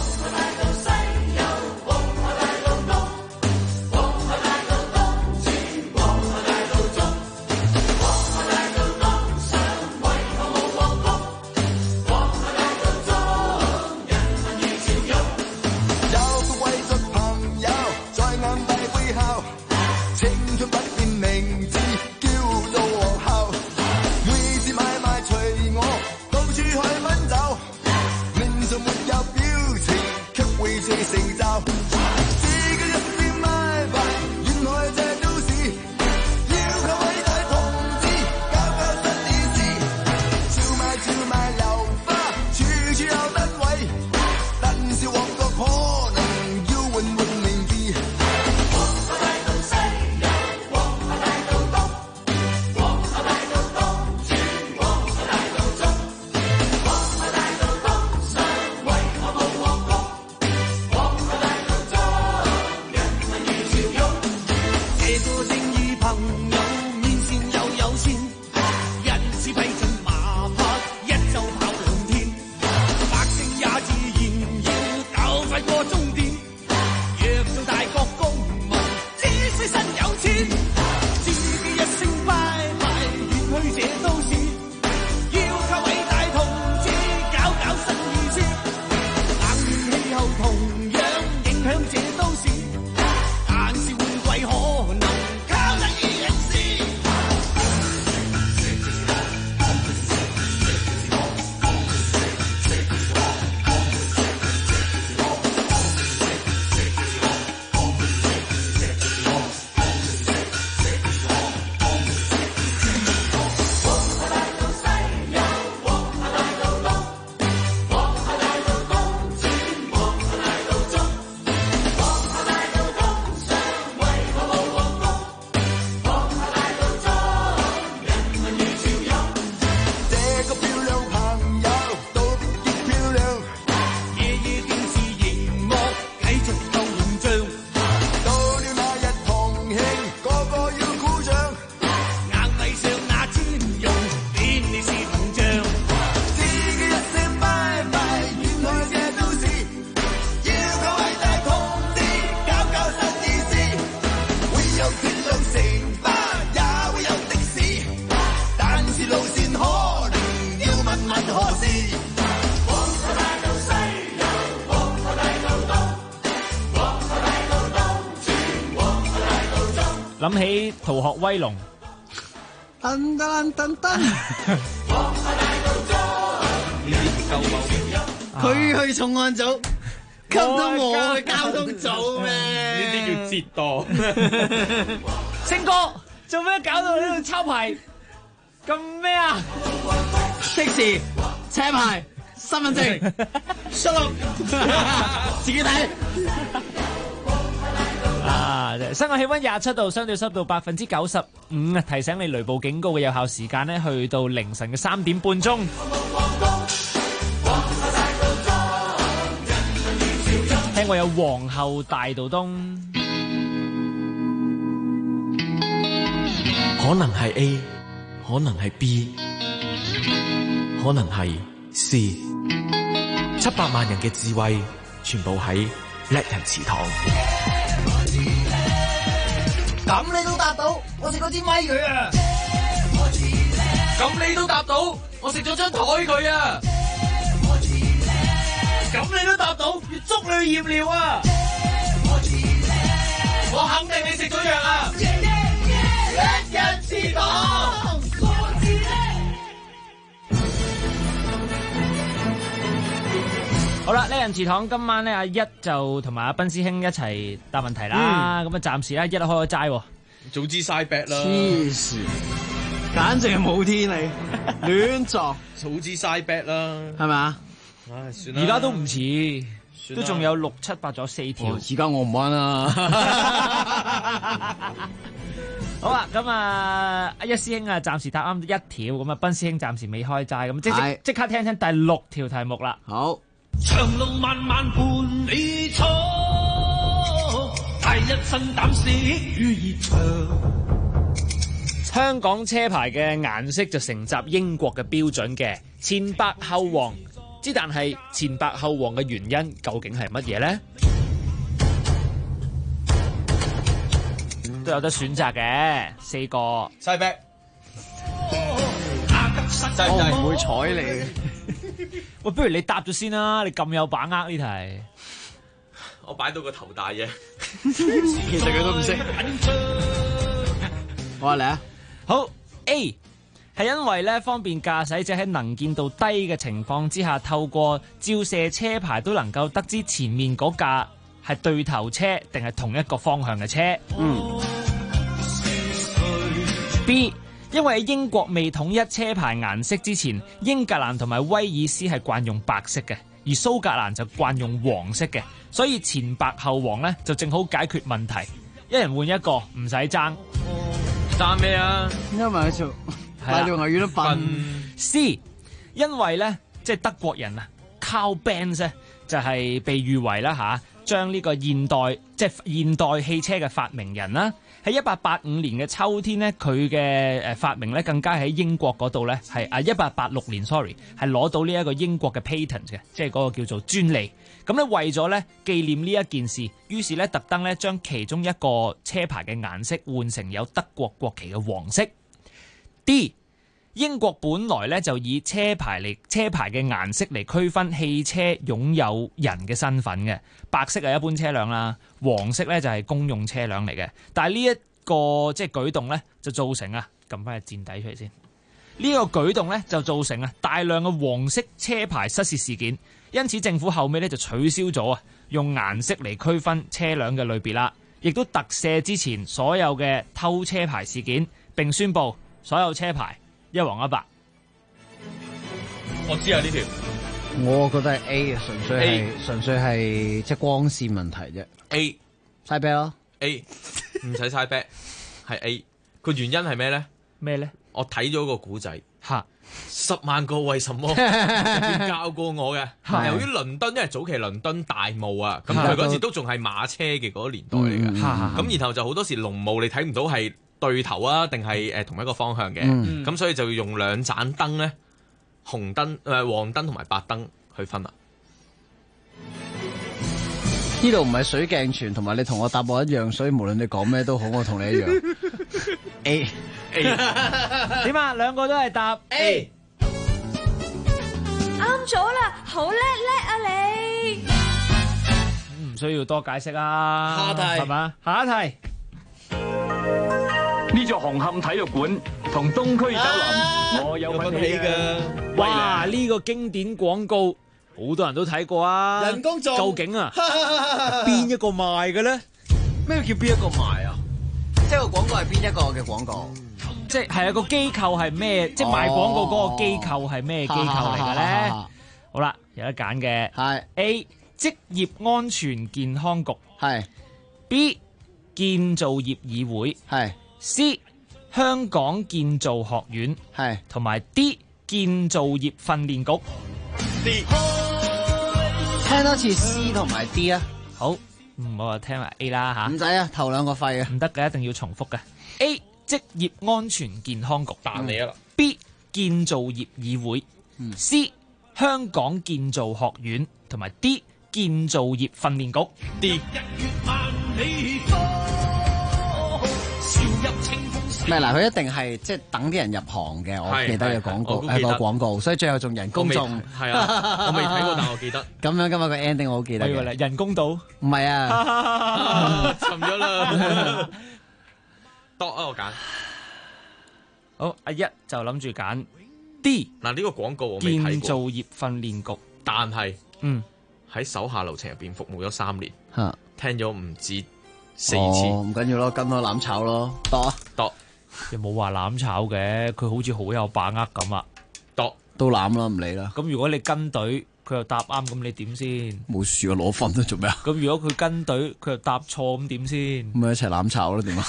諗起逃學威龍， 噔噔噔噔，佢去重案組，吸到我去交通組咩？ 呢啲叫折墮。 星哥，做咩搞到呢度抄牌咁咩啊？ 的士、車牌、身份證、出路，自己睇。 室外氣溫27度，相對濕度95%啊！提醒你雷暴警告嘅有效時間呢，去到凌晨嘅3點半鐘。聽過有皇后大道東， 可能係 A， 可能係 B， 可能係 C。700萬人嘅智慧，全部喺叻人祠堂。 咁你都答到，我食嗰支咪佢啊！ 咁你都答到，我食咗張台佢啊！咁你都答到，要捉你去驗尿啊！我肯定你食咗藥啊！叻人祠堂。 好啦，叻人祠堂今晚咧，阿一就同埋阿斌師兄一齊答問題啦。咁啊，暫時咧一開咗齋， 早知晒 bet 啦， 黐線，簡直係冇天理，亂作， 早知晒 bet 啦， 係咪？ 唉，算啦， 而家都唔遲，都仲有6、7、8咗4條。 而家我唔玩啦。 好啦，咁啊，阿一師兄啊，暫時答啱1條，咁啊，斌師兄暫時未開齋，咁即刻聽聽第6條題目啦。 好。 長路漫漫伴你闖，帶一身膽識與熱腸。 香港車牌嘅顏色就承襲英國嘅標準嘅，前白後黃。之但係前白後黃嘅原因究竟係乜嘢呢？都有得選擇嘅，4個。 晒 bet， 我唔會睬你嘅。 喂，不如你答咗先啦，你咁有把握呢題。 我擺到個頭大啫， 其實佢都唔識。我話你啊， 好 A 係因為咧方便駕駛者喺能見度低嘅情況之下，透過照射車牌都能夠得知前面嗰架係對頭車定係同一個方向嘅車。B因為喺英國未統一車牌顏色之前，英格蘭同埋威爾斯係慣用白色嘅，而蘇格蘭就慣用黃色嘅，所以前白後黃呢就正好解決問題，一人換一個，唔使爭。 爭咩啊？ 因為做大條牛丸都笨。 C 因為呢，即係德國人啊 ，Karl Benz 咧就係被譽為啦嚇，將呢個現代汽車嘅發明人啦。喺1885年嘅秋天呢，佢嘅發明咧更加喺英國嗰度咧係1886年 sorry 係攞到呢一個英國嘅 patent 嘅，即係嗰個叫做專利。咁咧為咗咧紀念呢一件事，於是咧特登咧將其中一個車牌嘅顏色換成有德國國旗嘅黃色。D 英國本來咧就以車牌嘅顏色嚟區分汽車擁有人嘅身份嘅，白色係一般車輛啦，黃色咧就係公用車輛嚟嘅。但係呢一個即係舉動咧，就造成撳翻個墊底出嚟先。呢個舉動咧就造成大量嘅黃色車牌失竊事件，因此政府後尾咧就取消咗用顏色嚟區分車輛嘅類別啦，亦都特赦之前所有嘅偷車牌事件，並宣布所有車牌一黃一白。 我知啊，呢條我覺得係 A 啊，純粹係即係光線問題啫。 A 晒 bet 咯 ，A 唔使晒 bet，係 A。個原因係咩咧？ 咩咧？ 我睇咗個古仔嚇 ，10萬個為什麼入邊教過我嘅。由於倫敦，因為早期倫敦大霧啊，咁佢嗰時都仲係馬車嘅嗰個年代嚟嘅。咁然後就好多時濃霧你睇唔到係對頭啊，定係同一個方向嘅。咁所以就要用兩盞燈咧，紅燈黃燈同埋白燈去分啦。 呢度唔係水鏡泉，同埋你同我答案一樣，所以無論你講咩都好，我同你一樣。A 點啊？兩個都係答 A。 啱咗啦，好叻啊你！ 唔需要多解釋啊。 下題係嘛？下一題。 呢座紅磡體育館同東區酒廊，我有份起㗎。 哇！呢個經典廣告好多人都睇過啊。 人工做究竟啊邊一個賣嘅咧？ 咩叫邊一個賣啊？即係個廣告係邊一個嘅廣告？ 即係個機構係咩？即係賣廣告嗰個機構係咩機構嚟嘅咧？好啦，有得揀嘅係 A 職業安全健康局，係 B 建造業議會，係 C 香港建造學院，係同埋 D 建造業訓練局。 聽多次 C 同埋 D 啊！ 好，唔好話聽埋 A 啦吓， 唔使啊，頭兩個廢啊， 唔得嘅，一定要重複嘅。A 職業安全健康局， 彈你啊啦。 B 建造業議會，C 香港建造學院，同埋 D 建造業訓練局。D。 咩嗱？佢一定係即係等啲人入行嘅，我記得嘅廣告個廣告，所以最後仲人工仲係啊！我未睇過，但我記得。 咁樣今日個 ending 我好記得嘅。 人工島唔係啊， 沉咗啦。多啊，我揀。 好，阿一就諗住揀 D。 嗱，呢個廣告我未睇過。 建造業訓練局， 但係喺手下留情入邊服務咗3年，聽咗唔止4次。 唔緊要咯，跟我攬炒咯， 度又冇話攬炒嘅，佢好似好有把握咁啊！ 都攬啦，唔理啦。 咁如果你跟隊，佢又答啱，咁你點先？ 冇事啊，攞分都做咩啊？ 咁如果佢跟隊，佢又答錯，咁點先？ 咪一齊攬炒咯，點啊？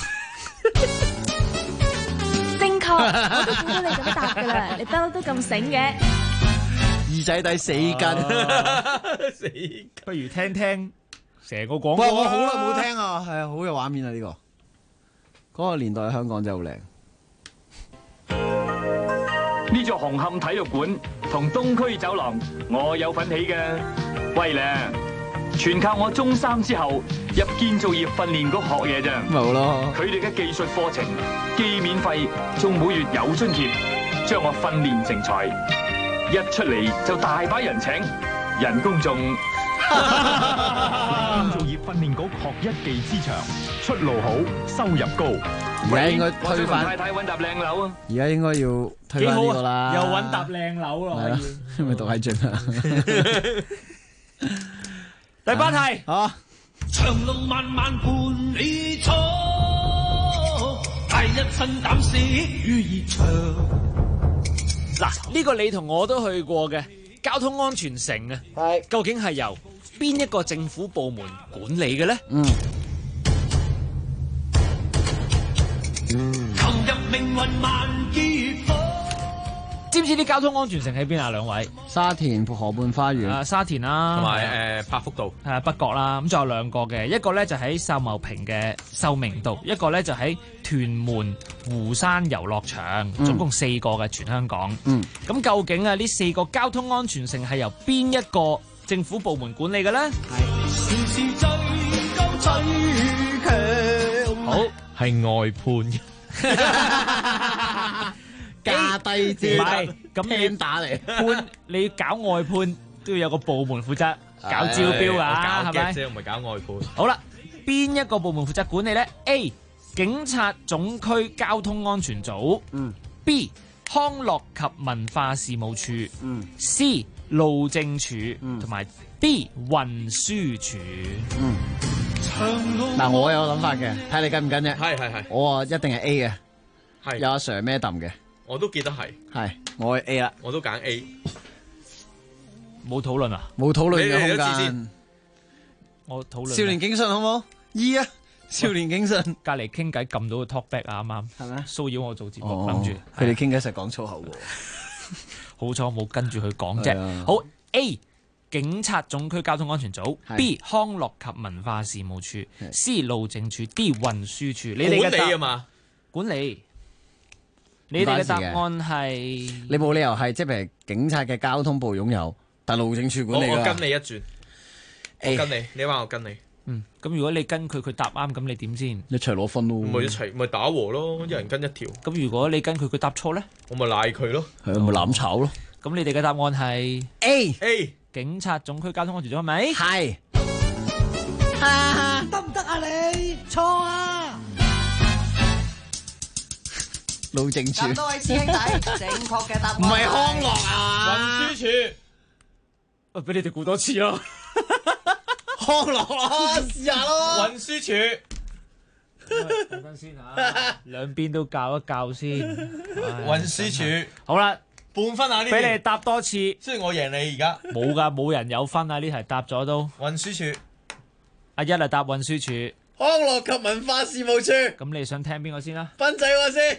正確，我都估到你咁答噶啦，你不嬲都咁醒嘅。 二仔弟死根， 死根。 不如聽聽成個廣告。 喂，我好耐冇聽啊，係啊，好有畫面啊呢個。嗰個年代香港真係好靚。 呢座紅磡體育館同東區酒廊，我有份起嘅。喂咧，全靠我中3之後入建造業訓練局學嘢啫。 咪好咯。 佢哋嘅技術課程既免費，仲每月有津貼，將我訓練成才。一出嚟就大把人請，人工仲。建造業訓練局學一技之長，出路好，收入高。 而家應該推翻太太揾搭靚樓啊！ 而家應該要推翻呢個啦， 又揾搭靚樓咯，可以。 因為讀喺盡啊。 第8題啊， 長路漫漫伴你闖，帶一身膽識與熱腸。 嗱，呢個你同我都去過嘅交通安全城啊，究竟係由邊一個政府部門管理嘅咧？知唔知啲交通安全城喺邊啊？兩位， 沙田河畔花園沙田啦， 同埋百福道北角啦，咁仲有2個嘅，一個咧就喺秀茂坪嘅秀明道，一個咧就喺屯門湖山遊樂場，總共4個嘅全香港。咁究竟啊呢4個交通安全城係由邊一個政府部門管理嘅咧？好， 係外判。 價低啲， 唔係咁你打嚟判，你搞外判都要有個部門負責搞招標啊，係咪？ 即係唔係搞外判？ 好啦，邊一個部門負責管理咧 ？A. 警察總區交通安全組，B. 康樂及文化事務處，C. 路政署，同埋 D. 運輸署。 嗱，我有諗法嘅，睇你跟唔跟啫。 係。 我一定係 A 嘅， 係有阿 Sir 咩揼嘅。 我都記得係我係 A 啦， 我都揀 A。 冇討論啊？ 冇討論嘅空間。 我討論。 少年警訊好冇？E 啊，少年警訊。 隔離傾偈撳到個 talkback 啊，啱啱係咩？騷擾我做節目，諗住佢哋傾偈實講粗口喎。 好彩我冇跟住佢講啫。好 A。警察總區交通安全組 B 康樂及文化事務處 C 路政署 D 運輸署。你哋嘅答案嘛？管理。你哋嘅答案係你冇理由係即係譬如警察嘅交通部擁有，但路政署管理。 我跟你一轉，我跟你，你話我跟你。 咁如果你跟佢，佢答啱，咁你點先？ 一齊攞分咯。 咪一齊咪打和咯，一人跟一條。 咁如果你跟佢，佢答錯咧？我咪賴佢咯。 係咪攬炒咯？ 咁你哋嘅答案係 A。 警察總區交通安全組係咪？ 係。 得唔得啊你？錯啊！ 路政署。 咁多位師兄弟，正確嘅答案唔係康樂啊， 運輸署。 俾你哋估多次咯。 康樂咯，試下咯。 運輸署。 等陣先嚇，兩邊都教一教先。 運輸署。 好啦， 半分啊！呢俾你答多次。 雖然我贏你而家。 冇㗎，冇人有分啊！呢題答咗都。 運輸署。 阿一係答運輸署。 康樂及文化事務處。 咁你想聽邊個先啦？ 斌仔我先。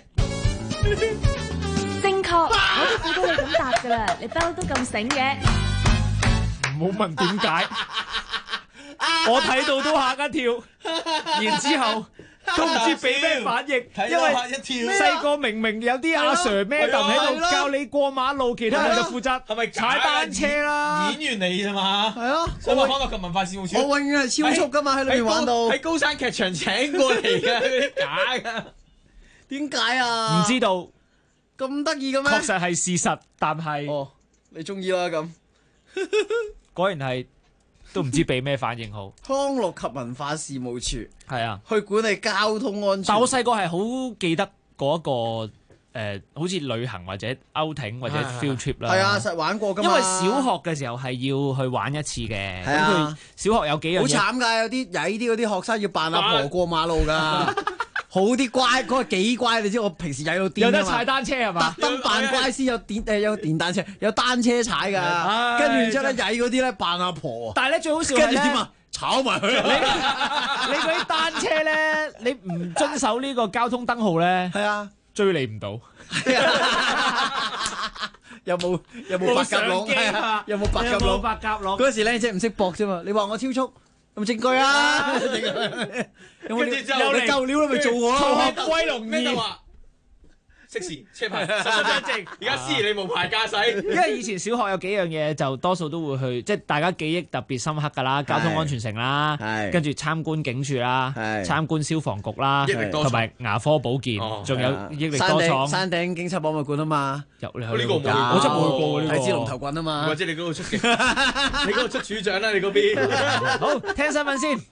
正確，我都估到你咁答㗎啦，你不嬲都咁醒嘅。 唔好問點解，我睇到都嚇一跳，然之後都唔知俾咩反應，因為細個明明有啲阿 Sir Madam 喺度教你過馬路，其他人就負責係咪踩單車啦？ 演員嚟啫嘛， 係啊， 所以康樂及文化事務處。 我永遠係超速㗎嘛，喺裏面玩到喺高山劇場請過嚟嘅，嗰啲假㗎。 點解啊？ 唔知道， 咁得意嘅咩？ 確實係事實，但係哦，你中意啦咁。 果然係都唔知俾咩反應好。 康樂及文化事務處係啊， 去管理交通安全。 但我細個係好記得嗰一個好似旅行或者outing或者 field trip 啦。 係啊，實玩過㗎嘛。 因為小學嘅時候係要去玩一次嘅。 係啊。 咁佢小學有幾樣嘢好慘㗎，有啲曳啲嗰啲學生要扮阿婆過馬路㗎。好啲乖，嗰個幾乖，你知我平時曳到癲。 有得踩單車係嘛？ 特登扮乖先有電單車，有單車踩㗎。跟住之後咧曳嗰啲咧扮阿婆。 但係咧最好笑係跟住點啊？炒埋佢。 你嗰啲單車咧，你唔遵守呢個交通燈號咧， 係啊， 追你唔到。 有冇白鴿籠？係啊，有冇白鴿籠？ 白鴿籠。 嗰時咧即係唔識搏啫嘛。你話我超速，有冇證據啊？有冇你夠料你咪做我咯。 威龍咩話？識時車牌實質證證，而家思怡你無牌駕駛。 因為以前小學有幾樣嘢就多數都會去，即係大家記憶特別深刻㗎啦，交通安全城啦，跟住參觀警署啦，參觀消防局啦，同埋牙科保健，仲有益力多廠、 山頂警察博物館啊嘛。 呢個冇， 我真係冇去過呢個。 睇支龍頭棍啊嘛。 或者你嗰度出警，你嗰度出處長啦，你嗰邊。 好，聽新聞先。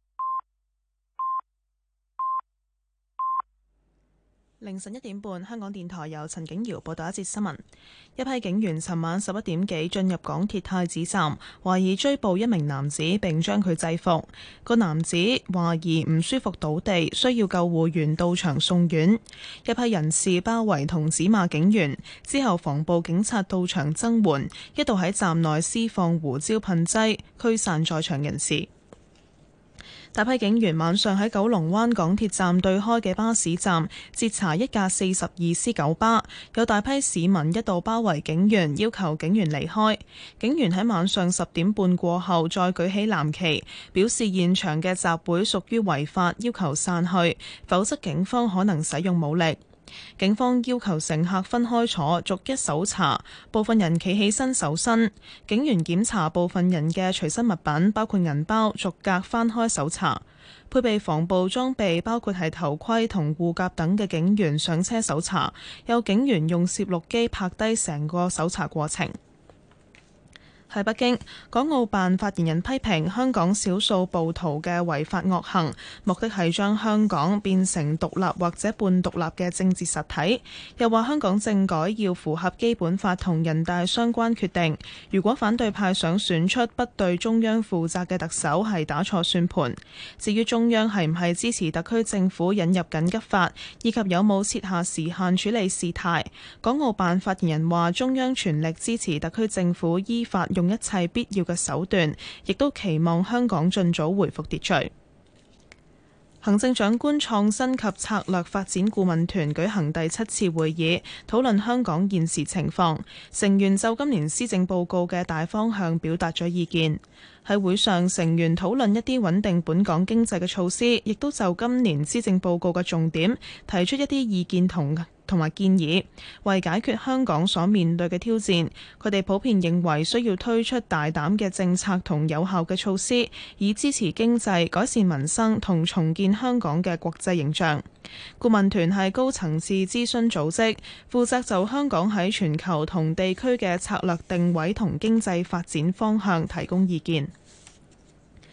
凌晨1點半，香港電台由陳景瑤報道一節新聞。一批警員尋晚11點幾進入港鐵太子站，懷疑追捕一名男子並將佢制服。個男子懷疑唔舒服倒地，需要救護員到場送院。一批人士包圍同指罵警員，之後防暴警察到場增援，一度喺站內施放胡椒噴劑，驅散在場人士。大批警員晚上喺九龍灣港鐵站對開嘅巴士站截查一架42C 九巴，有大批市民一度包圍警員，要求警員離開。警員喺晚上10點半過後再舉起藍旗，表示現場嘅集會屬於違法，要求散去，否則警方可能使用武力。警方要求乘客分開坐，逐一搜查，部分人企起身搜身。警員檢查部分人嘅隨身物品，包括銀包，逐格翻開搜查。配備防暴裝備，包括係頭盔同護甲等嘅警員上車搜查，有警員用攝錄機拍低成個搜查過程。喺北京，港澳辦發言人批評香港少數暴徒嘅違法惡行，目的係將香港變成獨立或者半獨立嘅政治實體。又話香港政改要符合基本法同人大相關決定。如果反對派想選出不對中央負責嘅特首，係打錯算盤。至於中央係唔係支持特區政府引入緊急法，以及有冇設下時限處理事態，港澳辦發言人話中央全力支持特區政府依法用一切必要嘅手段，亦都期望香港盡早回復秩序。行政長官創新及策略發展顧問團舉行第7次會議，討論香港現時情況。成員就今年施政報告嘅大方向表達咗意見。喺會上，成員討論一啲穩定本港經濟嘅措施，亦都就今年施政報告嘅重點提出一啲意見同埋建議，為解決香港所面對嘅挑戰，佢哋普遍認為需要推出大膽嘅政策同有效嘅措施，以支持經濟、改善民生同重建香港嘅國際形象。顧問團係高層次諮詢組織，負責就香港喺全球同地區嘅策略定位同經濟發展方向提供意見。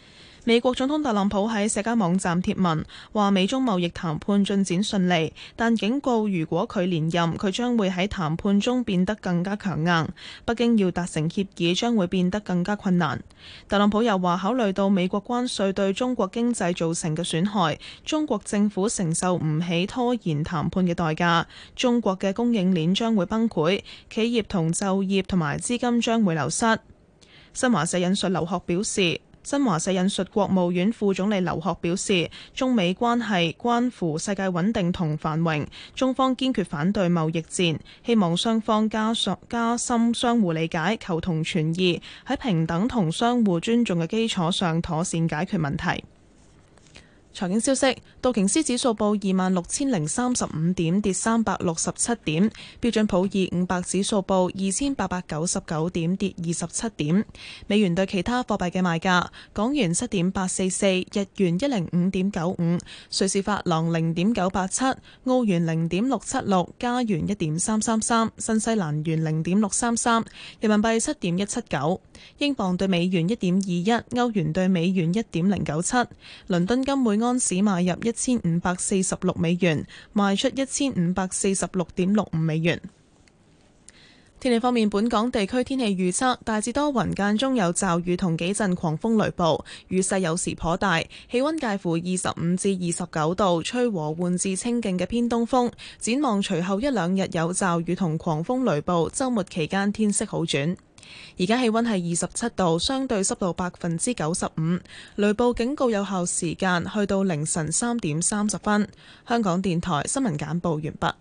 美國總統特朗普喺社交網站貼文，話美中貿易談判進展順利，但警告如果佢連任，佢將會喺談判中變得更加強硬。北京要達成協議將會變得更加困難。特朗普又話，考慮到美國關稅對中國經濟造成嘅損害，中國政府承受唔起拖延談判嘅代價，中國嘅供應鏈將會崩潰，企業同就業同埋資金將會流失。新華社引述劉鶴表示，新華社引述國務院副總理劉鶴表示，中美關係關乎世界穩定同繁榮，中方堅決反對貿易戰，希望雙方加深相互理解，求同存異，喺平等同相互尊重嘅基礎上妥善解決問題。財經消息，道瓊斯指數報26,035點，跌367點；標準普爾500指數報2,899點，跌27點。美元對其他貨幣嘅賣價：港元7.844，日元105.95，瑞士法郎0.987，澳元0.676，加元1.333，新西蘭元0.633，人民幣7.179，英鎊對美元1.21，歐元對美元1.097，倫敦金每安士買入1546美元，賣出1546.65美元。天氣方面，本港地區天氣預測大致多雲，間中有驟雨同幾陣狂風雷暴，雨勢有時頗大，氣溫介乎25至29度，吹和緩至清勁嘅偏東風。展望隨後一兩日有驟雨同狂風雷暴，週末期間天色好轉。而家氣溫係27度，相對濕度95%，雷暴警告有效時間去到凌晨3點30分。香港電台新聞簡報完畢。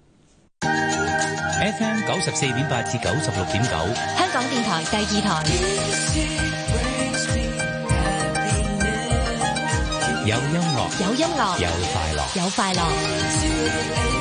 FM 94.8至96.9， 香港電台第二台。 有音樂， 有音樂， 有快樂， 有快樂。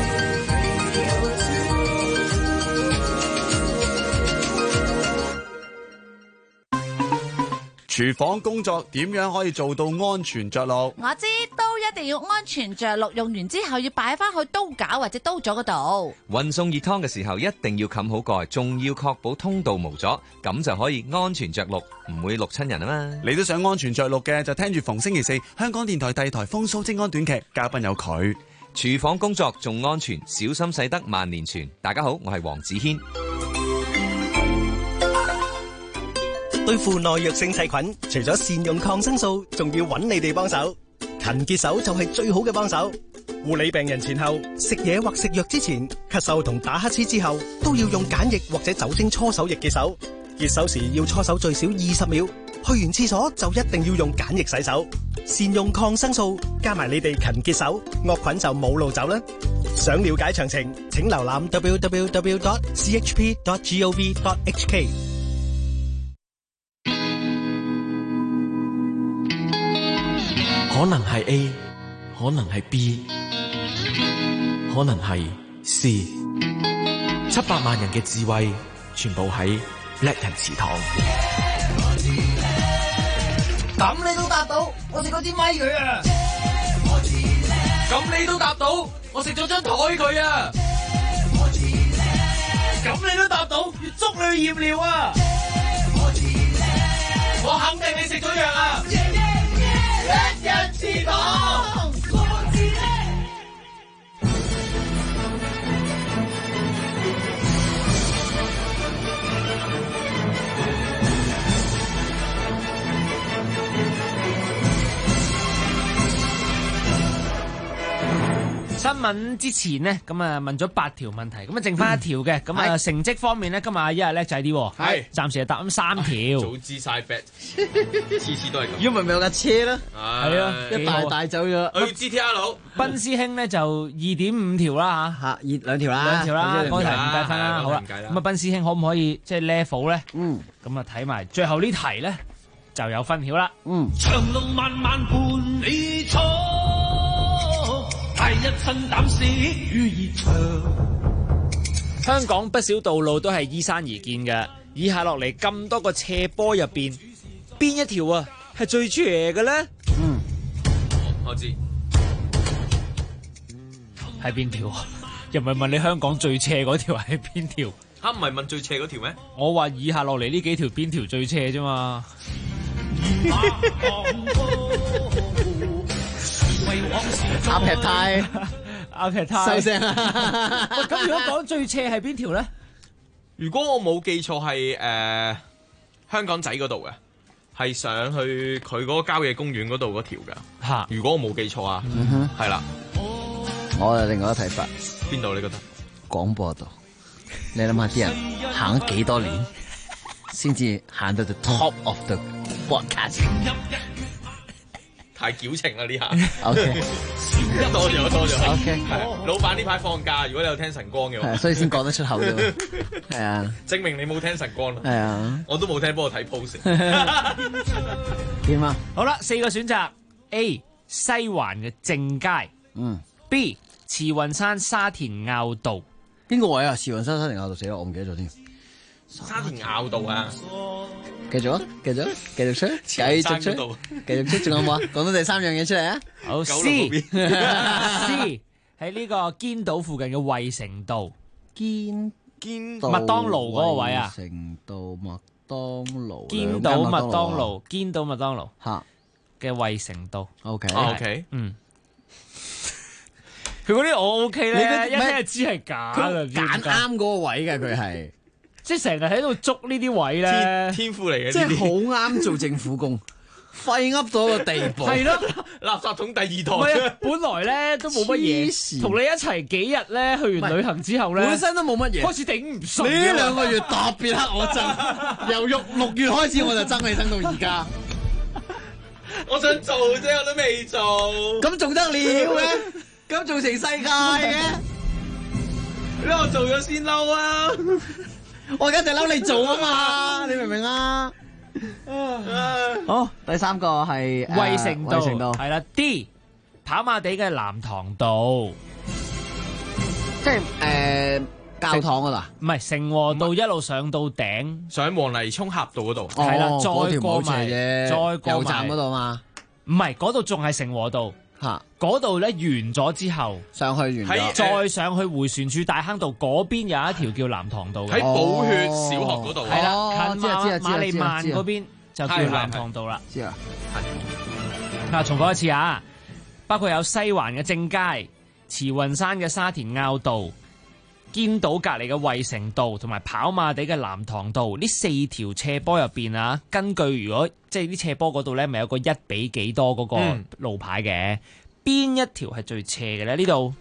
廚房工作點樣可以做到安全着陸？ 我知，都一定要安全着陸，用完之後要擺翻去刀架或者刀座嗰度。 運送熱湯嘅時候一定要冚好蓋，仲要確保通道無阻，咁就可以安全着陸，唔會淥親人啊嘛。 你都想安全着陸嘅，就聽住逢星期四香港電台第二台風騷精安短劇，嘉賓有佢。 廚房工作仲安全，小心使得萬年船。大家好，我係黃子軒。 對付耐藥性細菌，除咗善用抗生素，仲要揾你哋幫手。勤潔手就係最好嘅幫手。護理病人前後食嘢或食藥之前，咳嗽同打乞嗤之後，都要用梘液或者酒精搓手液潔手。潔手時要搓手最少20秒。去完廁所就一定要用梘液洗手。善用抗生素，加埋你哋勤潔手，惡菌就冇路走啦。想了解詳情，請瀏覽 www.chp.gov.hk。 可能係 A， 可能係 B， 可能係 C。700萬人嘅智慧，全部喺叻人祠堂。 咁你都答到，我食嗰支咪佢啊！ 咁你都答到，我食咗張台佢啊！咁你都答到，要捉你去驗尿啊！我肯定你食咗藥啊！叻人祠堂，我知叻。 新聞之前呢，咁啊問咗8條問題，咁啊剩翻1條嘅，咁啊成績方面呢，今日阿一日叻仔啲，係暫時係答啱3條。 早知晒 bet， 次次都係咁。 如果唔係咪有架車啦？ 係啊， 一大帶走咗。 去 GTR 佬， 賓師兄呢就2.5條啦嚇 ，2條啦， 2條啦，嗰題唔計分啦，好啦。咁啊，賓師兄可唔可以即係 level 咧？咁啊睇埋最後呢題咧就有分曉啦。 長路漫漫伴你闖，帶一身膽識與熱腸。 香港不少道路都係依山而建嘅，以下落嚟咁多個斜坡入邊，邊一條啊係最斜嘅咧？ 我知係邊條啊？又唔係問你香港最斜嗰條係邊條？ 嚇唔係問最斜嗰條咩？ 我話以下落嚟呢幾條邊條最斜啫嘛。 阿劈太， 阿劈太， 收聲啊！ 咁如果講最斜係邊條咧？ 如果我冇記錯係香港仔嗰度嘅，係上去佢嗰個郊野公園嗰度嗰條㗎。 嚇！ 如果我冇記錯啊，係啦。 我有另外一個睇法。 邊度你覺得？ 廣播度，你諗下啲人行咗幾多年，先至行到 the top of the broadcast。 太矯情啦呢下。 OK， 多咗。 OK， 老闆呢排放假，如果你有聽晨光嘅話， 所以先講得出口啫。係啊， 證明你冇聽晨光啦。 係啊， 我都冇聽，幫我睇 post。 點啊？ 好啦，4個選擇 ：A. 西環嘅正街，B. 慈雲山沙田坳道。 邊個位啊？慈雲山沙田坳道死啦，我唔記得咗添。 沙田坳道啊！ 繼續啊，繼續出，繼續出，仲有冇啊？講到第3樣嘢出嚟啊！ 好 C 喺呢個堅道附近嘅衛城道， 堅麥當勞嗰個位啊！ 衛城道麥當勞， 堅道麥當勞，堅道麥當勞嚇嘅衛城道。 OK， 佢嗰啲我 OK 咧，一聽就知係假㗎， 揀啱嗰個位嘅佢係。 即係成日喺度捉呢啲位咧， 天賦嚟嘅， 即係好啱做政府工，廢噏到個地步。 係咯， 垃圾桶第2台。 唔係啊，本來咧都冇乜嘢，同你一齊幾日咧，去完旅行之後咧， 本身都冇乜嘢， 開始頂唔順。 你呢2個月特別黑我憎，由6月開始我就憎你憎到而家。 我想做啫，我都未做。 咁做得了嘅，咁做成世界嘅， 俾我做咗先嬲啊！ 我而家就嬲你做啊嘛，你明唔明啊？好，第3個係衛城道，係啦。D 跑馬地嘅南塘道， 即係教堂嗰度， 唔係成和道一路上到頂， 上黃泥涌峽道嗰度， 係啦，再過埋， 再過油站嗰度嘛？ 唔係，嗰度仲係成和道。嗰度咧完咗之後， 上去完咗， 再上去迴旋處大坑道嗰邊有一條叫南塘道嘅， 喺寶血小學嗰度， 係啦，近瑪利曼嗰邊就叫南塘道啦。 知啊， 嗱，重複一次啊，包括有西環嘅正街、慈雲山嘅沙田坳道、堅道隔離嘅衛城道同埋跑馬地嘅南塘道，呢4條斜坡入邊啊，根據如果即係啲斜坡嗰度咧，咪有個1比幾多嗰個路牌嘅，邊一條係最斜嘅咧？呢度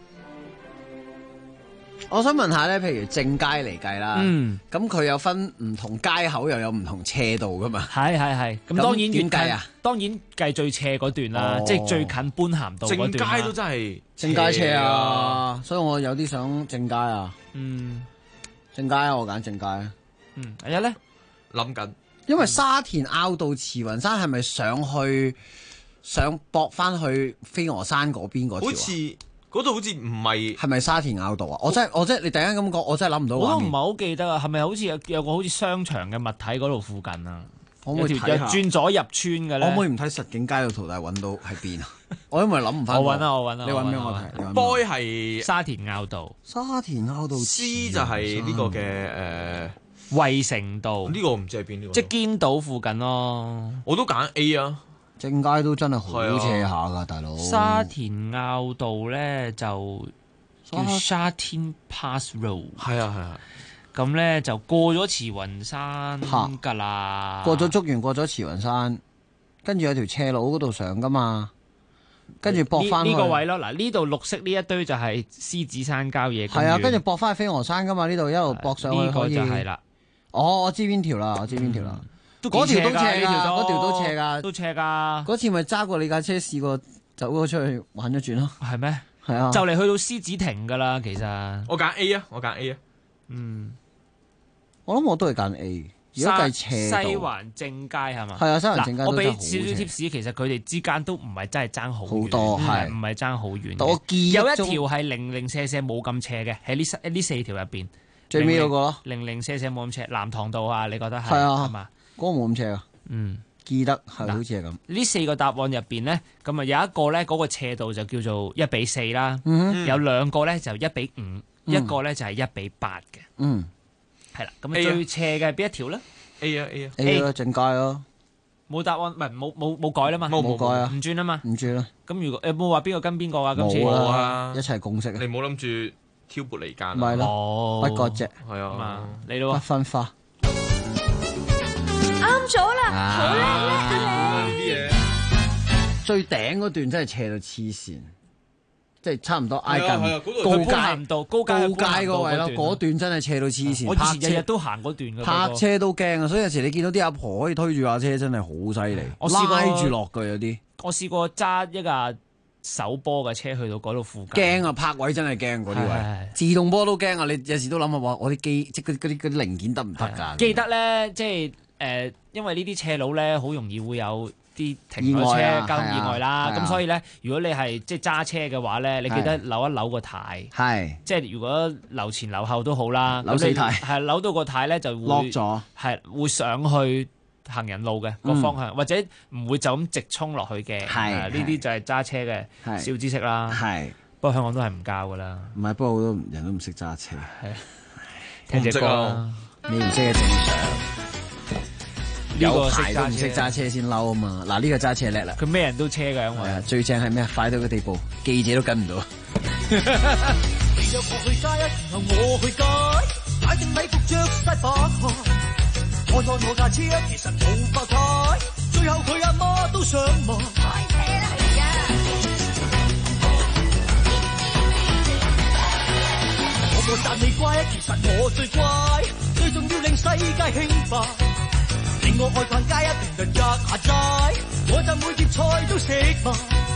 我想問下咧，譬如正街嚟計啦，咁佢有分唔同街口又有唔同斜度噶嘛？ 係，咁當然點計啊？ 當然計最斜嗰段啦，即係最近般咸道嗰段。 正街都真係正街斜啊，所以我有啲想正街啊。正街我揀正街啊。 阿一咧諗緊， 因為沙田坳道慈雲山係咪上駁翻去飛鵝山嗰邊嗰條？ 好似嗰度好似唔係， 係咪沙田坳道啊？我真係你突然間咁講，我真係諗唔到。 我都唔係好記得啊，係咪好似有個好似商場嘅物體嗰度附近啊？ 可唔可以睇下？ 轉左入村嘅咧？ 可唔可以唔睇實景街道圖，但係揾到喺邊啊？我因為諗唔翻。 我揾啊！ 你揾俾我睇。 boy 係沙田坳道， 沙田坳道 C 就係呢個嘅衛城道。 呢個唔知係邊呢個？ 即係堅道附近咯。 我都揀 A 啊！ 正街都真係好斜下㗎，大佬。 沙田坳道咧就叫沙田 Pass Road。 係啊。 咁咧就過咗慈雲山㗎啦。 過咗竹園，過咗慈雲山，跟住有條斜路嗰度上㗎嘛。跟住駁翻呢個位咯。嗱，呢度綠色呢一堆就係獅子山郊野公園。 係啊，跟住駁翻去飛鵝山㗎嘛。呢度一路駁上去呢個就係啦。 我知邊條啦，嗰條都斜㗎，嗰條都斜㗎， 都斜㗎。 嗰次咪揸過你架車試過走咗出去玩咗轉咯。 係咩？ 係啊。 就嚟去到獅子亭㗎啦，其實。 我揀 A 啊！ 我諗我都係揀 A。如果計斜度， 西環正街係嘛？ 係啊，西環正街都我俾真係好少少 tips，其實佢哋之間都唔係真係爭好多，係唔係爭好遠？ 我記有一條係零零舍舍冇咁斜嘅，喺呢4條入邊。 最尾嗰個咯， 零零舍舍冇咁斜，南塘道啊，你覺得係？ 係啊， 係嘛？ 嗰個冇咁斜啊。記得係好似係咁。呢 4個答案入邊咧，咁啊有一個咧嗰個斜度就叫做1比4啦，有2個咧就1比5，一個咧就係1比8嘅。係啦，咁最斜嘅係邊一條咧？ A 啊 A 啊正街咯。 冇答案，唔係冇改啦嘛， 冇改啊， 唔轉啊嘛， 唔轉啦。 咁如果有冇話邊個跟邊個啊？今次冇啊， 一齊共識啊！ 你冇諗住挑撥離間， 唔係咯，不割席， 係啊， 你咯， 不分花， 啱咗啦，好叻啊啲嘢。 最頂嗰段真係斜到黐線，即係差唔多挨近高階高階嗰位咯，嗰段真係斜到黐線。 我以前日日都行嗰段嘅， 泊車都驚啊！所以有時你見到啲阿婆可以推住架車，真係好犀利，拉住落嘅有啲。 我試過揸一架手波嘅車去到嗰度附近， 驚啊！泊位真係驚嗰啲位，自動波都驚啊！你有時都諗下話，我啲機即係嗰啲零件得唔得㗎？ 記得咧，即係因為呢啲斜路咧，好容易會有啲停咗車交通意外啦。咁所以咧，如果你係即係揸車嘅話咧，你記得扭一扭個軚，係即係如果留前留後都好啦， 扭死軚係扭到個軚咧就會落咗，係會上去行人路嘅個方向，或者唔會就咁直衝落去嘅。呢啲就係揸車嘅小知識啦。係，不過香港都係唔教噶啦。 唔係，不過好多人都唔識揸車。 係，聽隻歌， 你唔識嘅正常。有牌都唔識揸車先嬲啊嘛！嗱，呢個揸車叻啦， 佢咩人都車㗎，因為最正係咩？快到個地步，記者都跟唔到。 你約我去街，然後我去街，買定禮服着晒白鞋，我坐我架車其實冇法睇，最後佢阿媽都想買。開車啦而家！我個讚你乖，其實我最乖，最重要令世界興奮。令我愛逛街一定就咭下齋，我就每碟菜都食埋。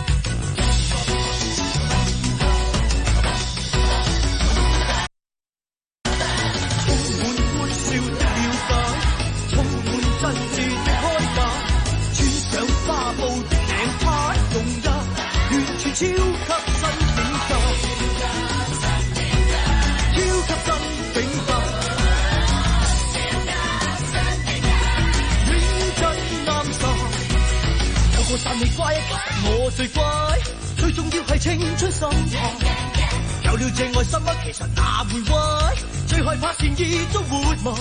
充滿歡笑的了解，充滿真摯的開解，穿上花布的領呔，用一完全超級新境界，超級新境界。我讚你乖，其實我最乖，最重要係青春心態。有了這愛心啊，其實哪會壞？最害怕善意都活埋。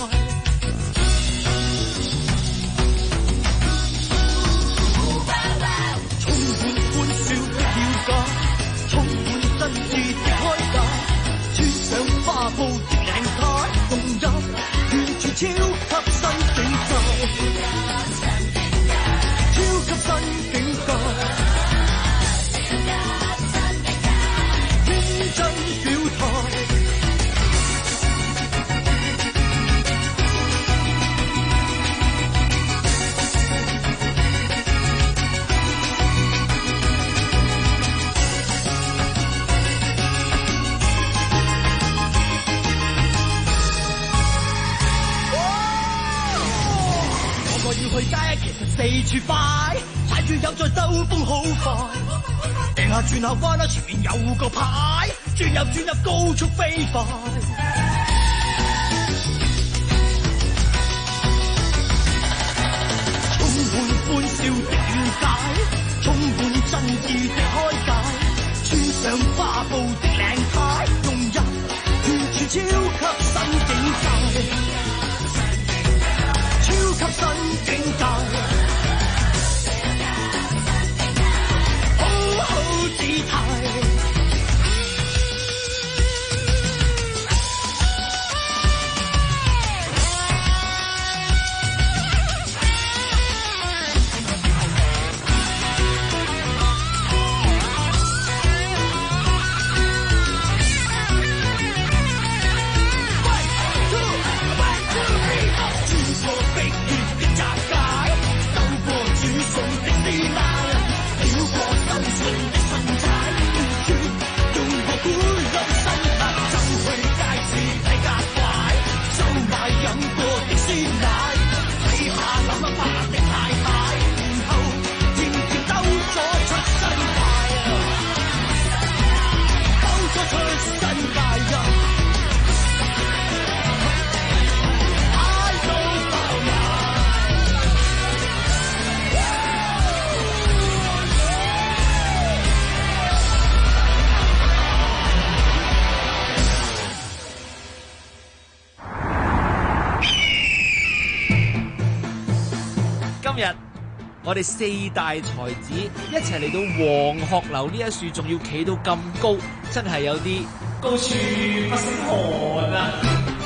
充滿歡笑的了解，充滿真摯的開解，穿上花布的領呔，動入完全超級新境界。超級新境界，認真表態。我要去街，其實四處快，踩住有在兜風好快，掟下轉下彎啦，前面有個牌，轉入高速飛快。充滿歡笑的了解，充滿真摯的開解，穿上花布的領呔，融入完全超級新境界。超級新境界，好好姿態。 我哋4大才子一齊嚟到黃鶴樓呢一樹，仲要企到咁高，真係有啲高處不勝寒啊！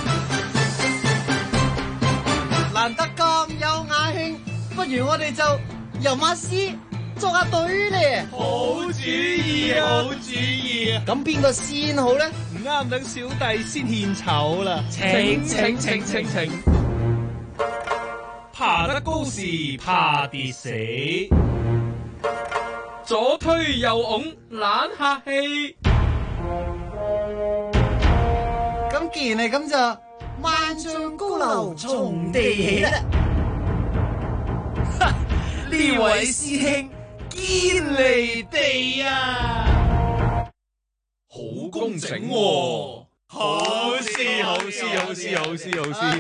難得咁有雅興，不如我哋就吟下詩，作下對咧。 好主意啊，好主意啊！ 咁邊個先好咧？ 唔啱，等小弟先獻醜啦。請。爬得高時怕跌死，左推右拱懶客氣。 咁既然係咁就萬丈高樓從地起啦。 呢位師兄堅離地啊，好工整喎！好詩。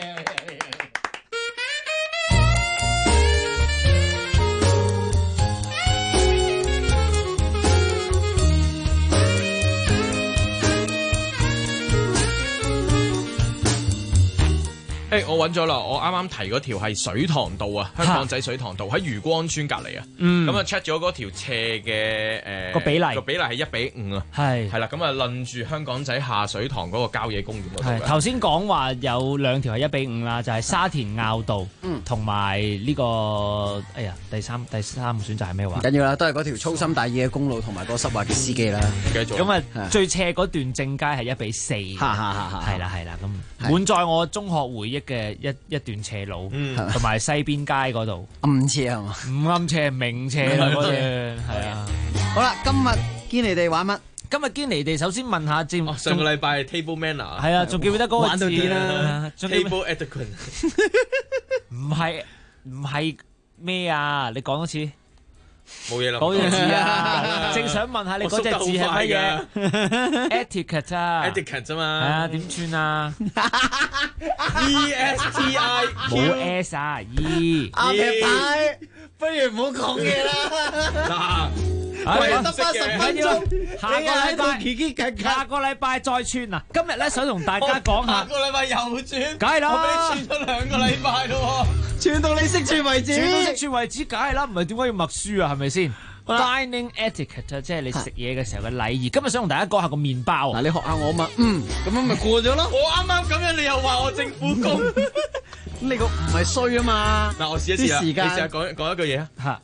我揾咗啦，我啱啱提嗰條係水塘道啊，香港仔水塘道喺漁光村隔離啊，咁啊 check 咗嗰條斜嘅個比例係1:5啊，係啦，咁啊論住香港仔下水塘嗰個郊野公園嗰度嘅。 頭先講話有2條係1:5啦，就係沙田坳道同埋呢個第三個選擇係咩話？ 唔緊要啦，都係嗰條粗心大意嘅公路同埋個濕滑嘅司機啦。 繼續。 咁啊最斜嗰段正街係1:4，係啦，咁滿載我中學回憶嘅一段斜路，同埋西邊街嗰度暗斜係嘛？ 唔暗斜，明斜啦嗰段，係啊。 好啦，今日堅尼地玩乜？ 今日堅尼地首先問下佔上個禮拜 table manner 係啊，仲記唔記得嗰個玩到癲啦 ？table etiquette 唔係咩啊？你講多次。 冇嘢啦， 嗰隻字啊，正想問下你嗰隻字係乜嘢 ？etiquette 啊 ，etiquette 啫嘛， 係啊，點串啊 ？ESTI 冇 S 啊 ，E。 阿平太，不如唔好講嘢啦。喂，得翻10分鐘， 下個禮拜再串啊！今日咧想同大家講下， 下個禮拜又串， 梗係啦， 我俾你串咗2個禮拜咯， 串到你識串為止， 串到識串為止，梗係啦，唔係點解要默書啊？係咪先 ？Dining etiquette 即係你食嘢嘅時候嘅禮儀。今日想同大家講下個麵包。 嗱，你學下我嘛，咁樣咪過咗咯。 我啱啱咁樣，你又話我政府工， 呢個唔係衰啊嘛。 嗱，我試一試啦， 你試下講一句嘢啊。 嚇，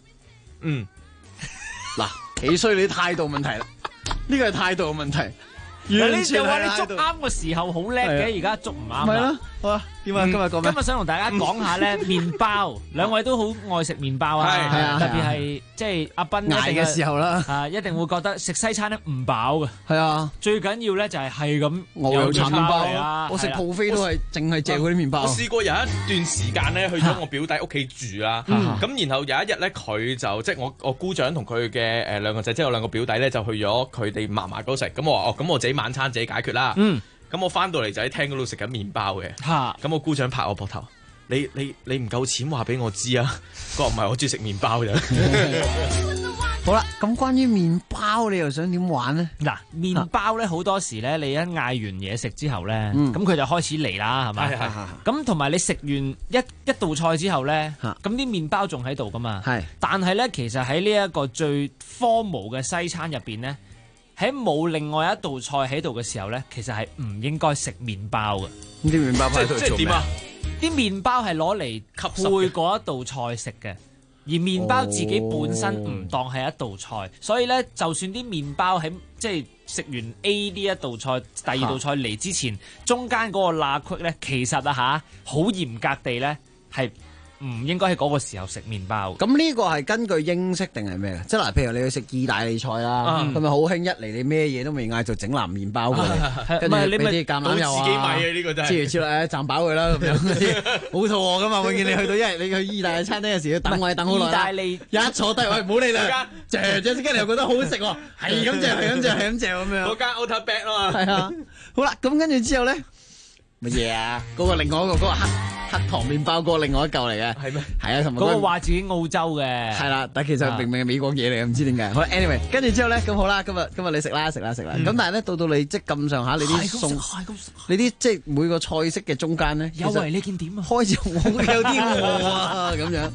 嗱，幾衰你態度問題啦，呢個係態度嘅問題。 你就話你捉啱個時候好叻嘅，而家捉唔啱。 咪咯，好啊。點啊？今日講咩？ 今日想同大家講下咧麵包，兩位都好愛食麵包啊， 係啊， 特別係即係阿斌捱嘅時候啦， 一定會覺得食西餐咧唔飽嘅。 係啊， 最緊要咧就係咁牛油炒麵包啊！ 我食 buffet 都係淨係借嗰啲麵包。 我試過有一段時間咧去咗我表弟屋企住啦，咁然後有一日咧佢就即係我姑丈同佢嘅2個仔，即係我2個表弟咧就去咗佢哋嫲嫲嗰度食，咁我話咁我自己晚餐自己解決啦。咁我翻到嚟就喺廳嗰度食緊麵包嘅，咁我姑丈拍我膊頭，你唔夠錢話俾我知啊！佢話唔係，我中意食麵包咋。 好啦，咁關於麵包你又想點玩呢？ 嗱，麵包咧好多時咧，你一嗌完嘢食之後咧，咁佢就開始嚟啦，係咪？咁同埋你食完一道菜之後咧，咁啲麵包仲喺度噶嘛？但係咧，其實喺呢一個最荒謬嘅西餐入邊咧，喺冇另外一道菜喺度嘅時候咧，其實係唔應該食麵包嘅。 咁啲麵包喺度做咩啊？ 啲麵包係攞嚟配嗰一道菜食嘅，而麵包自己本身唔當係一道菜，所以咧，就算啲麵包喺即係食完 A 呢一道菜，第2道菜嚟之前，中間嗰個罅隙咧，其實好嚴格地咧係唔應該喺嗰個時候食麵包。 咁呢個係根據英式定係咩嘅？即係嗱，譬如你去食意大利菜啦，咁咪好興一嚟你咩嘢都未嗌就整藍麵包過嚟，跟住俾啲橄欖油啊， 自己米啊呢個真係。 切嚟賺飽佢啦咁樣嗰啲，好肚餓噶嘛！我見你去到因為你去意大利餐廳嘅時要等位等好耐。 意大利一坐低，喂唔好理啦，嚼即刻你又覺得好好食喎，係咁嚼咁樣。 嗰間 Outer Back 啊嘛。 係啊，好啦，咁跟住之後咧。乜嘢啊？嗰個另外一個嗰個黑糖麵包，嗰個另外一嚿嚟嘅。係咩？係啊，同埋嗰個話自己澳洲嘅。 係啦，但其實明明係美國嘢嚟嘅，唔知點解。好 anyway， 跟住之後咧，咁好啦，今日你食啦。咁但係咧，到你即係咁上下，你啲餸，你啲即係每個菜式嘅中間咧， 有為你見點啊？ 開始我有啲餓啊咁樣。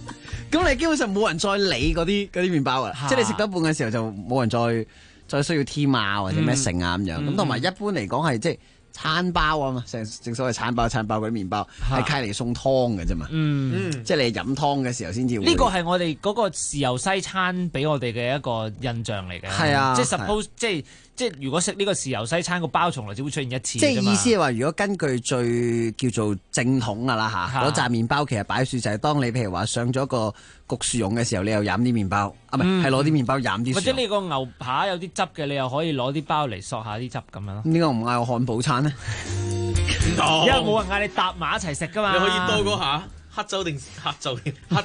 咁你基本上冇人再理嗰啲麵包啊，即係你食到一半嘅時候就冇人再需要添啊或者咩剩啊咁樣。咁同埋一般嚟講係即係餐包啊嘛，正所謂餐包嗰啲麵包係揩嚟送湯嘅啫嘛。即係你飲湯嘅時候先至會。 呢個係我哋嗰個豉油西餐俾我哋嘅一個印象嚟嘅。 係啊， 即係 suppose 即係如果食呢個豉油西餐個包從來只會出現一次。 即係意思係話，如果根據最叫做正統㗎啦嚇，嗰紮麵包其實擺樹就係當你譬如話上咗個焗薯蓉嘅時候，你又飲啲麵包，係攞啲麵包飲啲。 或者你個牛扒有啲汁嘅，你又可以攞啲包嚟索下啲汁咁樣咯。 點解唔嗌我漢堡餐呢？ 因為冇人嗌你搭埋一齊食㗎嘛。 你可以多嗰下黑汁定燒汁？黑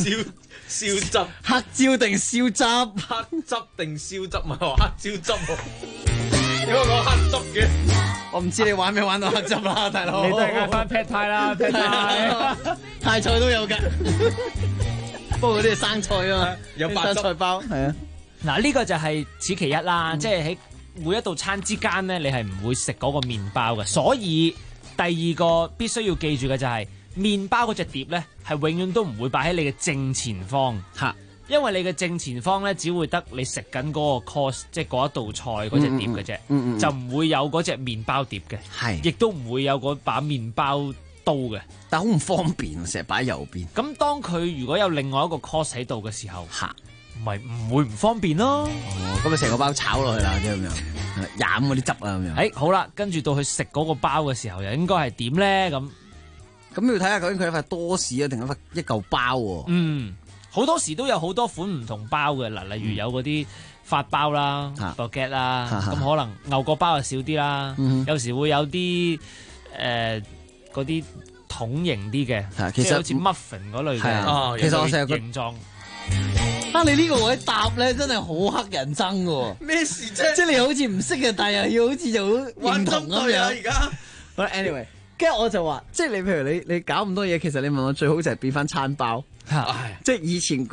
椒定燒汁？黑汁定燒汁咪話黑椒汁喎？點解講黑汁嘅？ 我唔知你玩到黑汁啦，大佬。 你都係嗌翻 pad thai 啦 ，pad thai 泰菜都有㗎。不過嗰啲係生菜啊嘛， 有白菜包。係啊， 嗱呢個就係此其一啦，即係喺每一道餐之間咧，你係唔會食嗰個麵包嘅。所以第二個必須要記住嘅就係麵包嗰隻碟咧，係永遠都唔會擺喺你嘅正前方嚇。因為你嘅正前方咧，只會得你食緊嗰個 course， 即係嗰一道菜嗰隻碟嘅啫，就唔會有嗰隻麵包碟嘅，係，亦都唔會有嗰把麵包刀嘅， 但好唔方便，成日擺喺右邊。 咁當佢如果有另外一個 course 喺度嘅時候，咪唔會唔方便咯。 咁咪成個包炒落去啦，即係咁樣，飲嗰啲汁啊咁樣。 好啦，跟住到去食嗰個包嘅時候，又應該係點咧？咁要睇下究竟佢係塊多士啊，定係一嚿包喎。 好多時都有好多款唔同包嘅，嗱，例如有嗰啲法包啦、baguette 啦，咁可能牛角包就少啲啦，有時會有啲嗰啲桶型啲嘅，其實好似 muffin 嗰類嘅， 其實我成日形狀。 你呢個位答咧真係好黑人憎嘅。 咩事啫？ 即係你好似唔識嘅，但係又要好似就好認同咁樣。 而家 ，anyway， 跟住我就話，即係你譬如你搞咁多嘢，其實你問我最好就係變翻餐包。即係以前，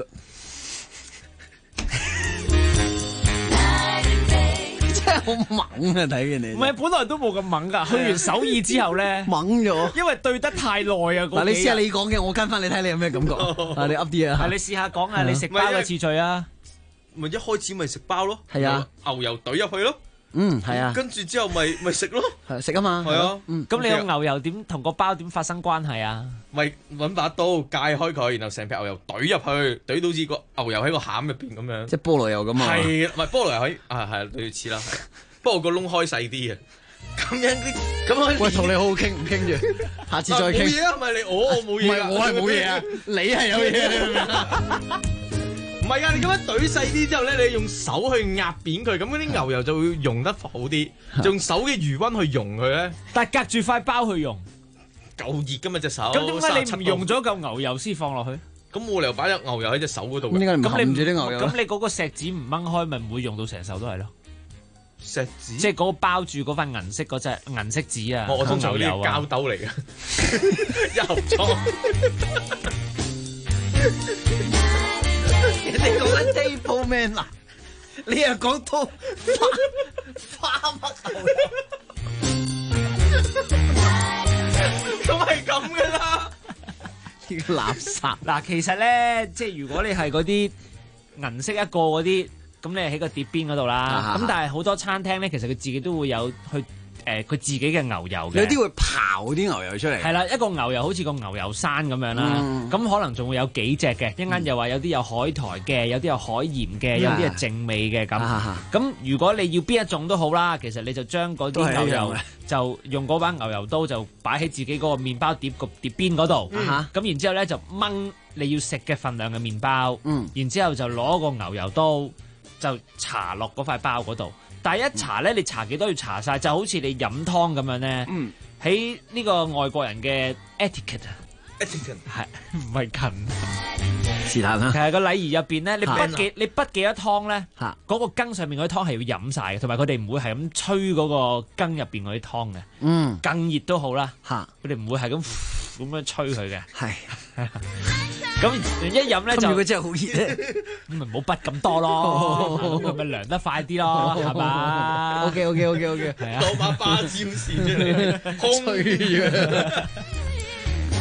真係好猛啊！睇見你， 唔係本來都冇咁猛噶，去完首爾之後咧， 猛咗， 因為對得太耐啊。 嗱，你試下你講嘅，我跟翻你睇，你有咩感覺？你噏啲啊！ 你試下講下你食包嘅次序啊！ 咪一開始咪食包咯， 係啊， 牛油懟入去咯。係啊， 跟住之後咪食咯， 食啊嘛， 係啊， 咁你用牛油點同個包點發生關係啊？ 咪揾把刀界開佢，然後成片牛油懟入去，懟到似個牛油喺個餡入邊咁樣， 即係菠蘿油咁啊？ 係，唔係菠蘿油可以係類似啦，係，不過個窿開細啲嘅，咁樣啲咁喂，同你好好傾唔傾住？下次再傾。冇嘢啊，唔係你我冇嘢， 唔係我係冇嘢啊，你係有嘢，你明唔明啊？ 唔係啊！你咁樣懟細啲之後咧，你用手去壓扁佢，咁嗰啲牛油就會溶得好啲。用手嘅餘溫去溶佢咧， 但係隔住塊包去溶， 夠熱噶嘛隻手。 咁點解你唔用咗嚿牛油先放落去？ 咁冇理由擺隻牛油喺隻手嗰度。 點解唔冚住啲牛油？ 咁你嗰個錫紙唔掹開，咪唔會用到成手都係咯？ 錫紙即係嗰個包住嗰塊銀色嗰隻銀色紙啊！ 我通常有啲膠兜嚟嘅，一盒裝。 你講緊 table man 嗱，你又講到花乜牛油， 咁係咁噶啦， 呢個垃圾。 嗱，其實咧，即係如果你係嗰啲銀色一個嗰啲，咁你係喺個碟邊嗰度啦。咁但係好多餐廳咧，其實佢自己都會有去。佢自己嘅牛油嘅， 有啲會刨啲牛油出嚟。 係啦，一個牛油好似個牛油山咁樣啦。咁可能仲會有幾隻嘅，一陣間又話有啲有海苔嘅，有啲有海鹽嘅，有啲係淨味嘅咁。咁如果你要邊一種都好啦，其實你就將嗰啲牛油就用嗰把牛油刀就擺喺自己嗰個麵包碟個碟邊嗰度。咁然之後咧就掹你要食嘅份量嘅麵包。然之後就攞個牛油刀就搽落嗰塊包嗰度。但係一搽咧，你搽幾多要搽晒，就好似你飲湯咁樣咧。喺呢個外國人嘅 etiquette 係唔係近？ 是但啦。 其實個禮儀入邊咧，你不記得湯咧，嗰個羹上面嗰啲湯係要飲晒嘅，同埋佢哋唔會係咁吹嗰個羹入邊嗰啲湯嘅。更熱都好啦，佢哋唔會係咁樣吹佢嘅。係。咁一飲咧就， 佢真係好熱咧， 咁咪唔好滗咁多咯，咁咪涼得快啲咯，係嘛 ？OK， 係啊， 攞把芭蕉扇出嚟，吹嘅。咁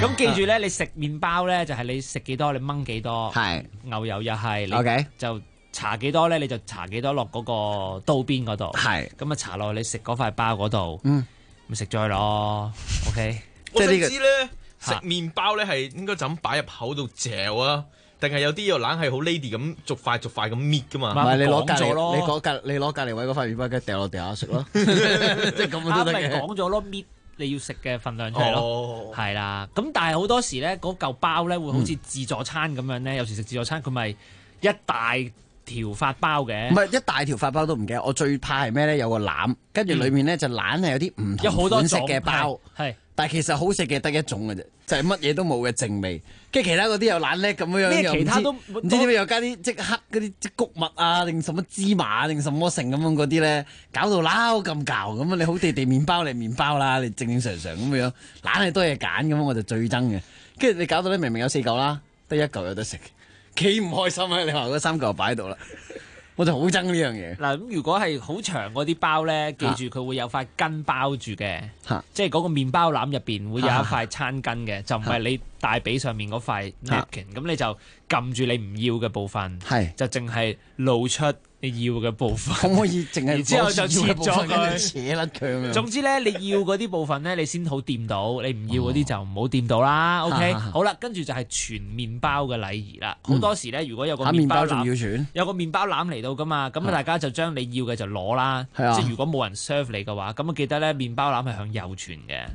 咁記住咧，你食麵包咧就係你食幾多，你掹幾多。 係牛油又係， OK 你就搽幾多咧，你就搽幾多落嗰個刀邊嗰度。 係咁啊，搽落你食嗰塊包嗰度。咪食咗佢咯。OK。 我想知咧，食麵包咧係應該就咁擺入口度嚼啊，定係有啲又懶係好 lady 咁逐塊咁搣噶嘛？ 唔係你攞隔離位嗰塊麵包，跟住掉落地下食咯，即係咁都得嘅。 啱咪講咗咯，搣你要食嘅份量出嚟咯，係啦。咁但係好多時咧，嗰嚿包咧會好似自助餐咁樣咧，有時食自助餐佢咪一大條發包嘅， 唔係一大條發包都唔驚。我最怕係咩咧？有個籃，跟住裏面咧就懶係有啲唔同款式嘅包，係。但係其實好食嘅得一種嘅啫，就係乜嘢都冇嘅淨味。跟住其他嗰啲又懶叻咁樣， 咩其他都唔知點解又加啲即黑嗰啲即穀物啊，定什麼芝麻定什麼成咁樣嗰啲咧，搞到撈咁攪咁啊！你好地地麵包嚟麵包啦，你正正常常咁樣，懶係多嘢揀咁，我就最憎嘅。跟住你搞到咧，明明有4嚿啦，得1嚿有得食，幾唔開心啊！你話嗰3嚿擺喺度啦。我就好憎呢樣嘢。 嗱，咁如果係好長嗰啲包咧，記住佢會有塊巾包住嘅，即係嗰個麵包籃入邊會有一塊餐巾嘅，就唔係你大髀上面嗰塊 napkin。咁你就撳住你唔要嘅部分，就淨係露出你要嘅部分。 可唔可以淨係？ 然之後就切咗佢， 扯甩佢。 總之咧，你要嗰啲部分咧，你先好掂到；你唔要嗰啲就唔好掂到啦。OK，好啦，跟住就係傳麵包嘅禮儀啦。好多時咧，如果有個麵包仲要傳， 有個麵包籃嚟到噶嘛，咁大家就將你要嘅就攞啦。即係如果冇人 serve 你嘅話，咁啊記得咧，麵包籃係向右傳嘅。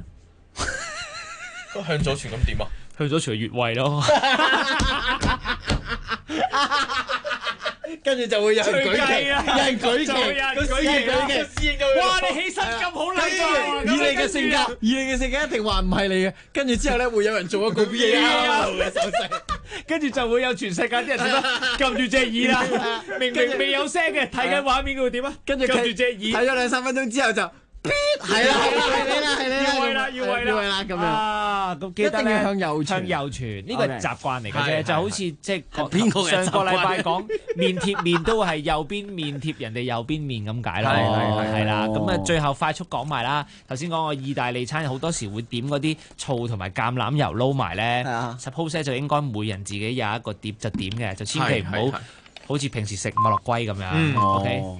向左傳咁點啊？ 向左傳越位咯。 跟住就會有人舉旗，有人舉旗， 哇！你起身咁好靚㗎， 以你嘅性格一定話唔係你嘅。跟住之後咧，會有人做一個 VAR 嘅手勢， 跟住就會有全世界啲人點啊？撳住隻耳啦，明明未有聲嘅，睇緊畫面佢會點啊？跟住撳住隻耳， 睇咗2-3分鐘之後就。係啦，要位啦，咁樣啊！咁記得一定要向右傳，呢個係習慣嚟嘅啫，就好似即係上個禮拜講面貼面都係右邊面貼人哋右邊面咁解咯，係啦。咁啊，最後快速講埋啦。頭先講個意大利餐好多時會點嗰啲醋同埋橄欖油撈埋咧，suppose 就應該每人自己有一個碟就點嘅，就千祈唔好好似平時食麥樂龜咁樣。OK。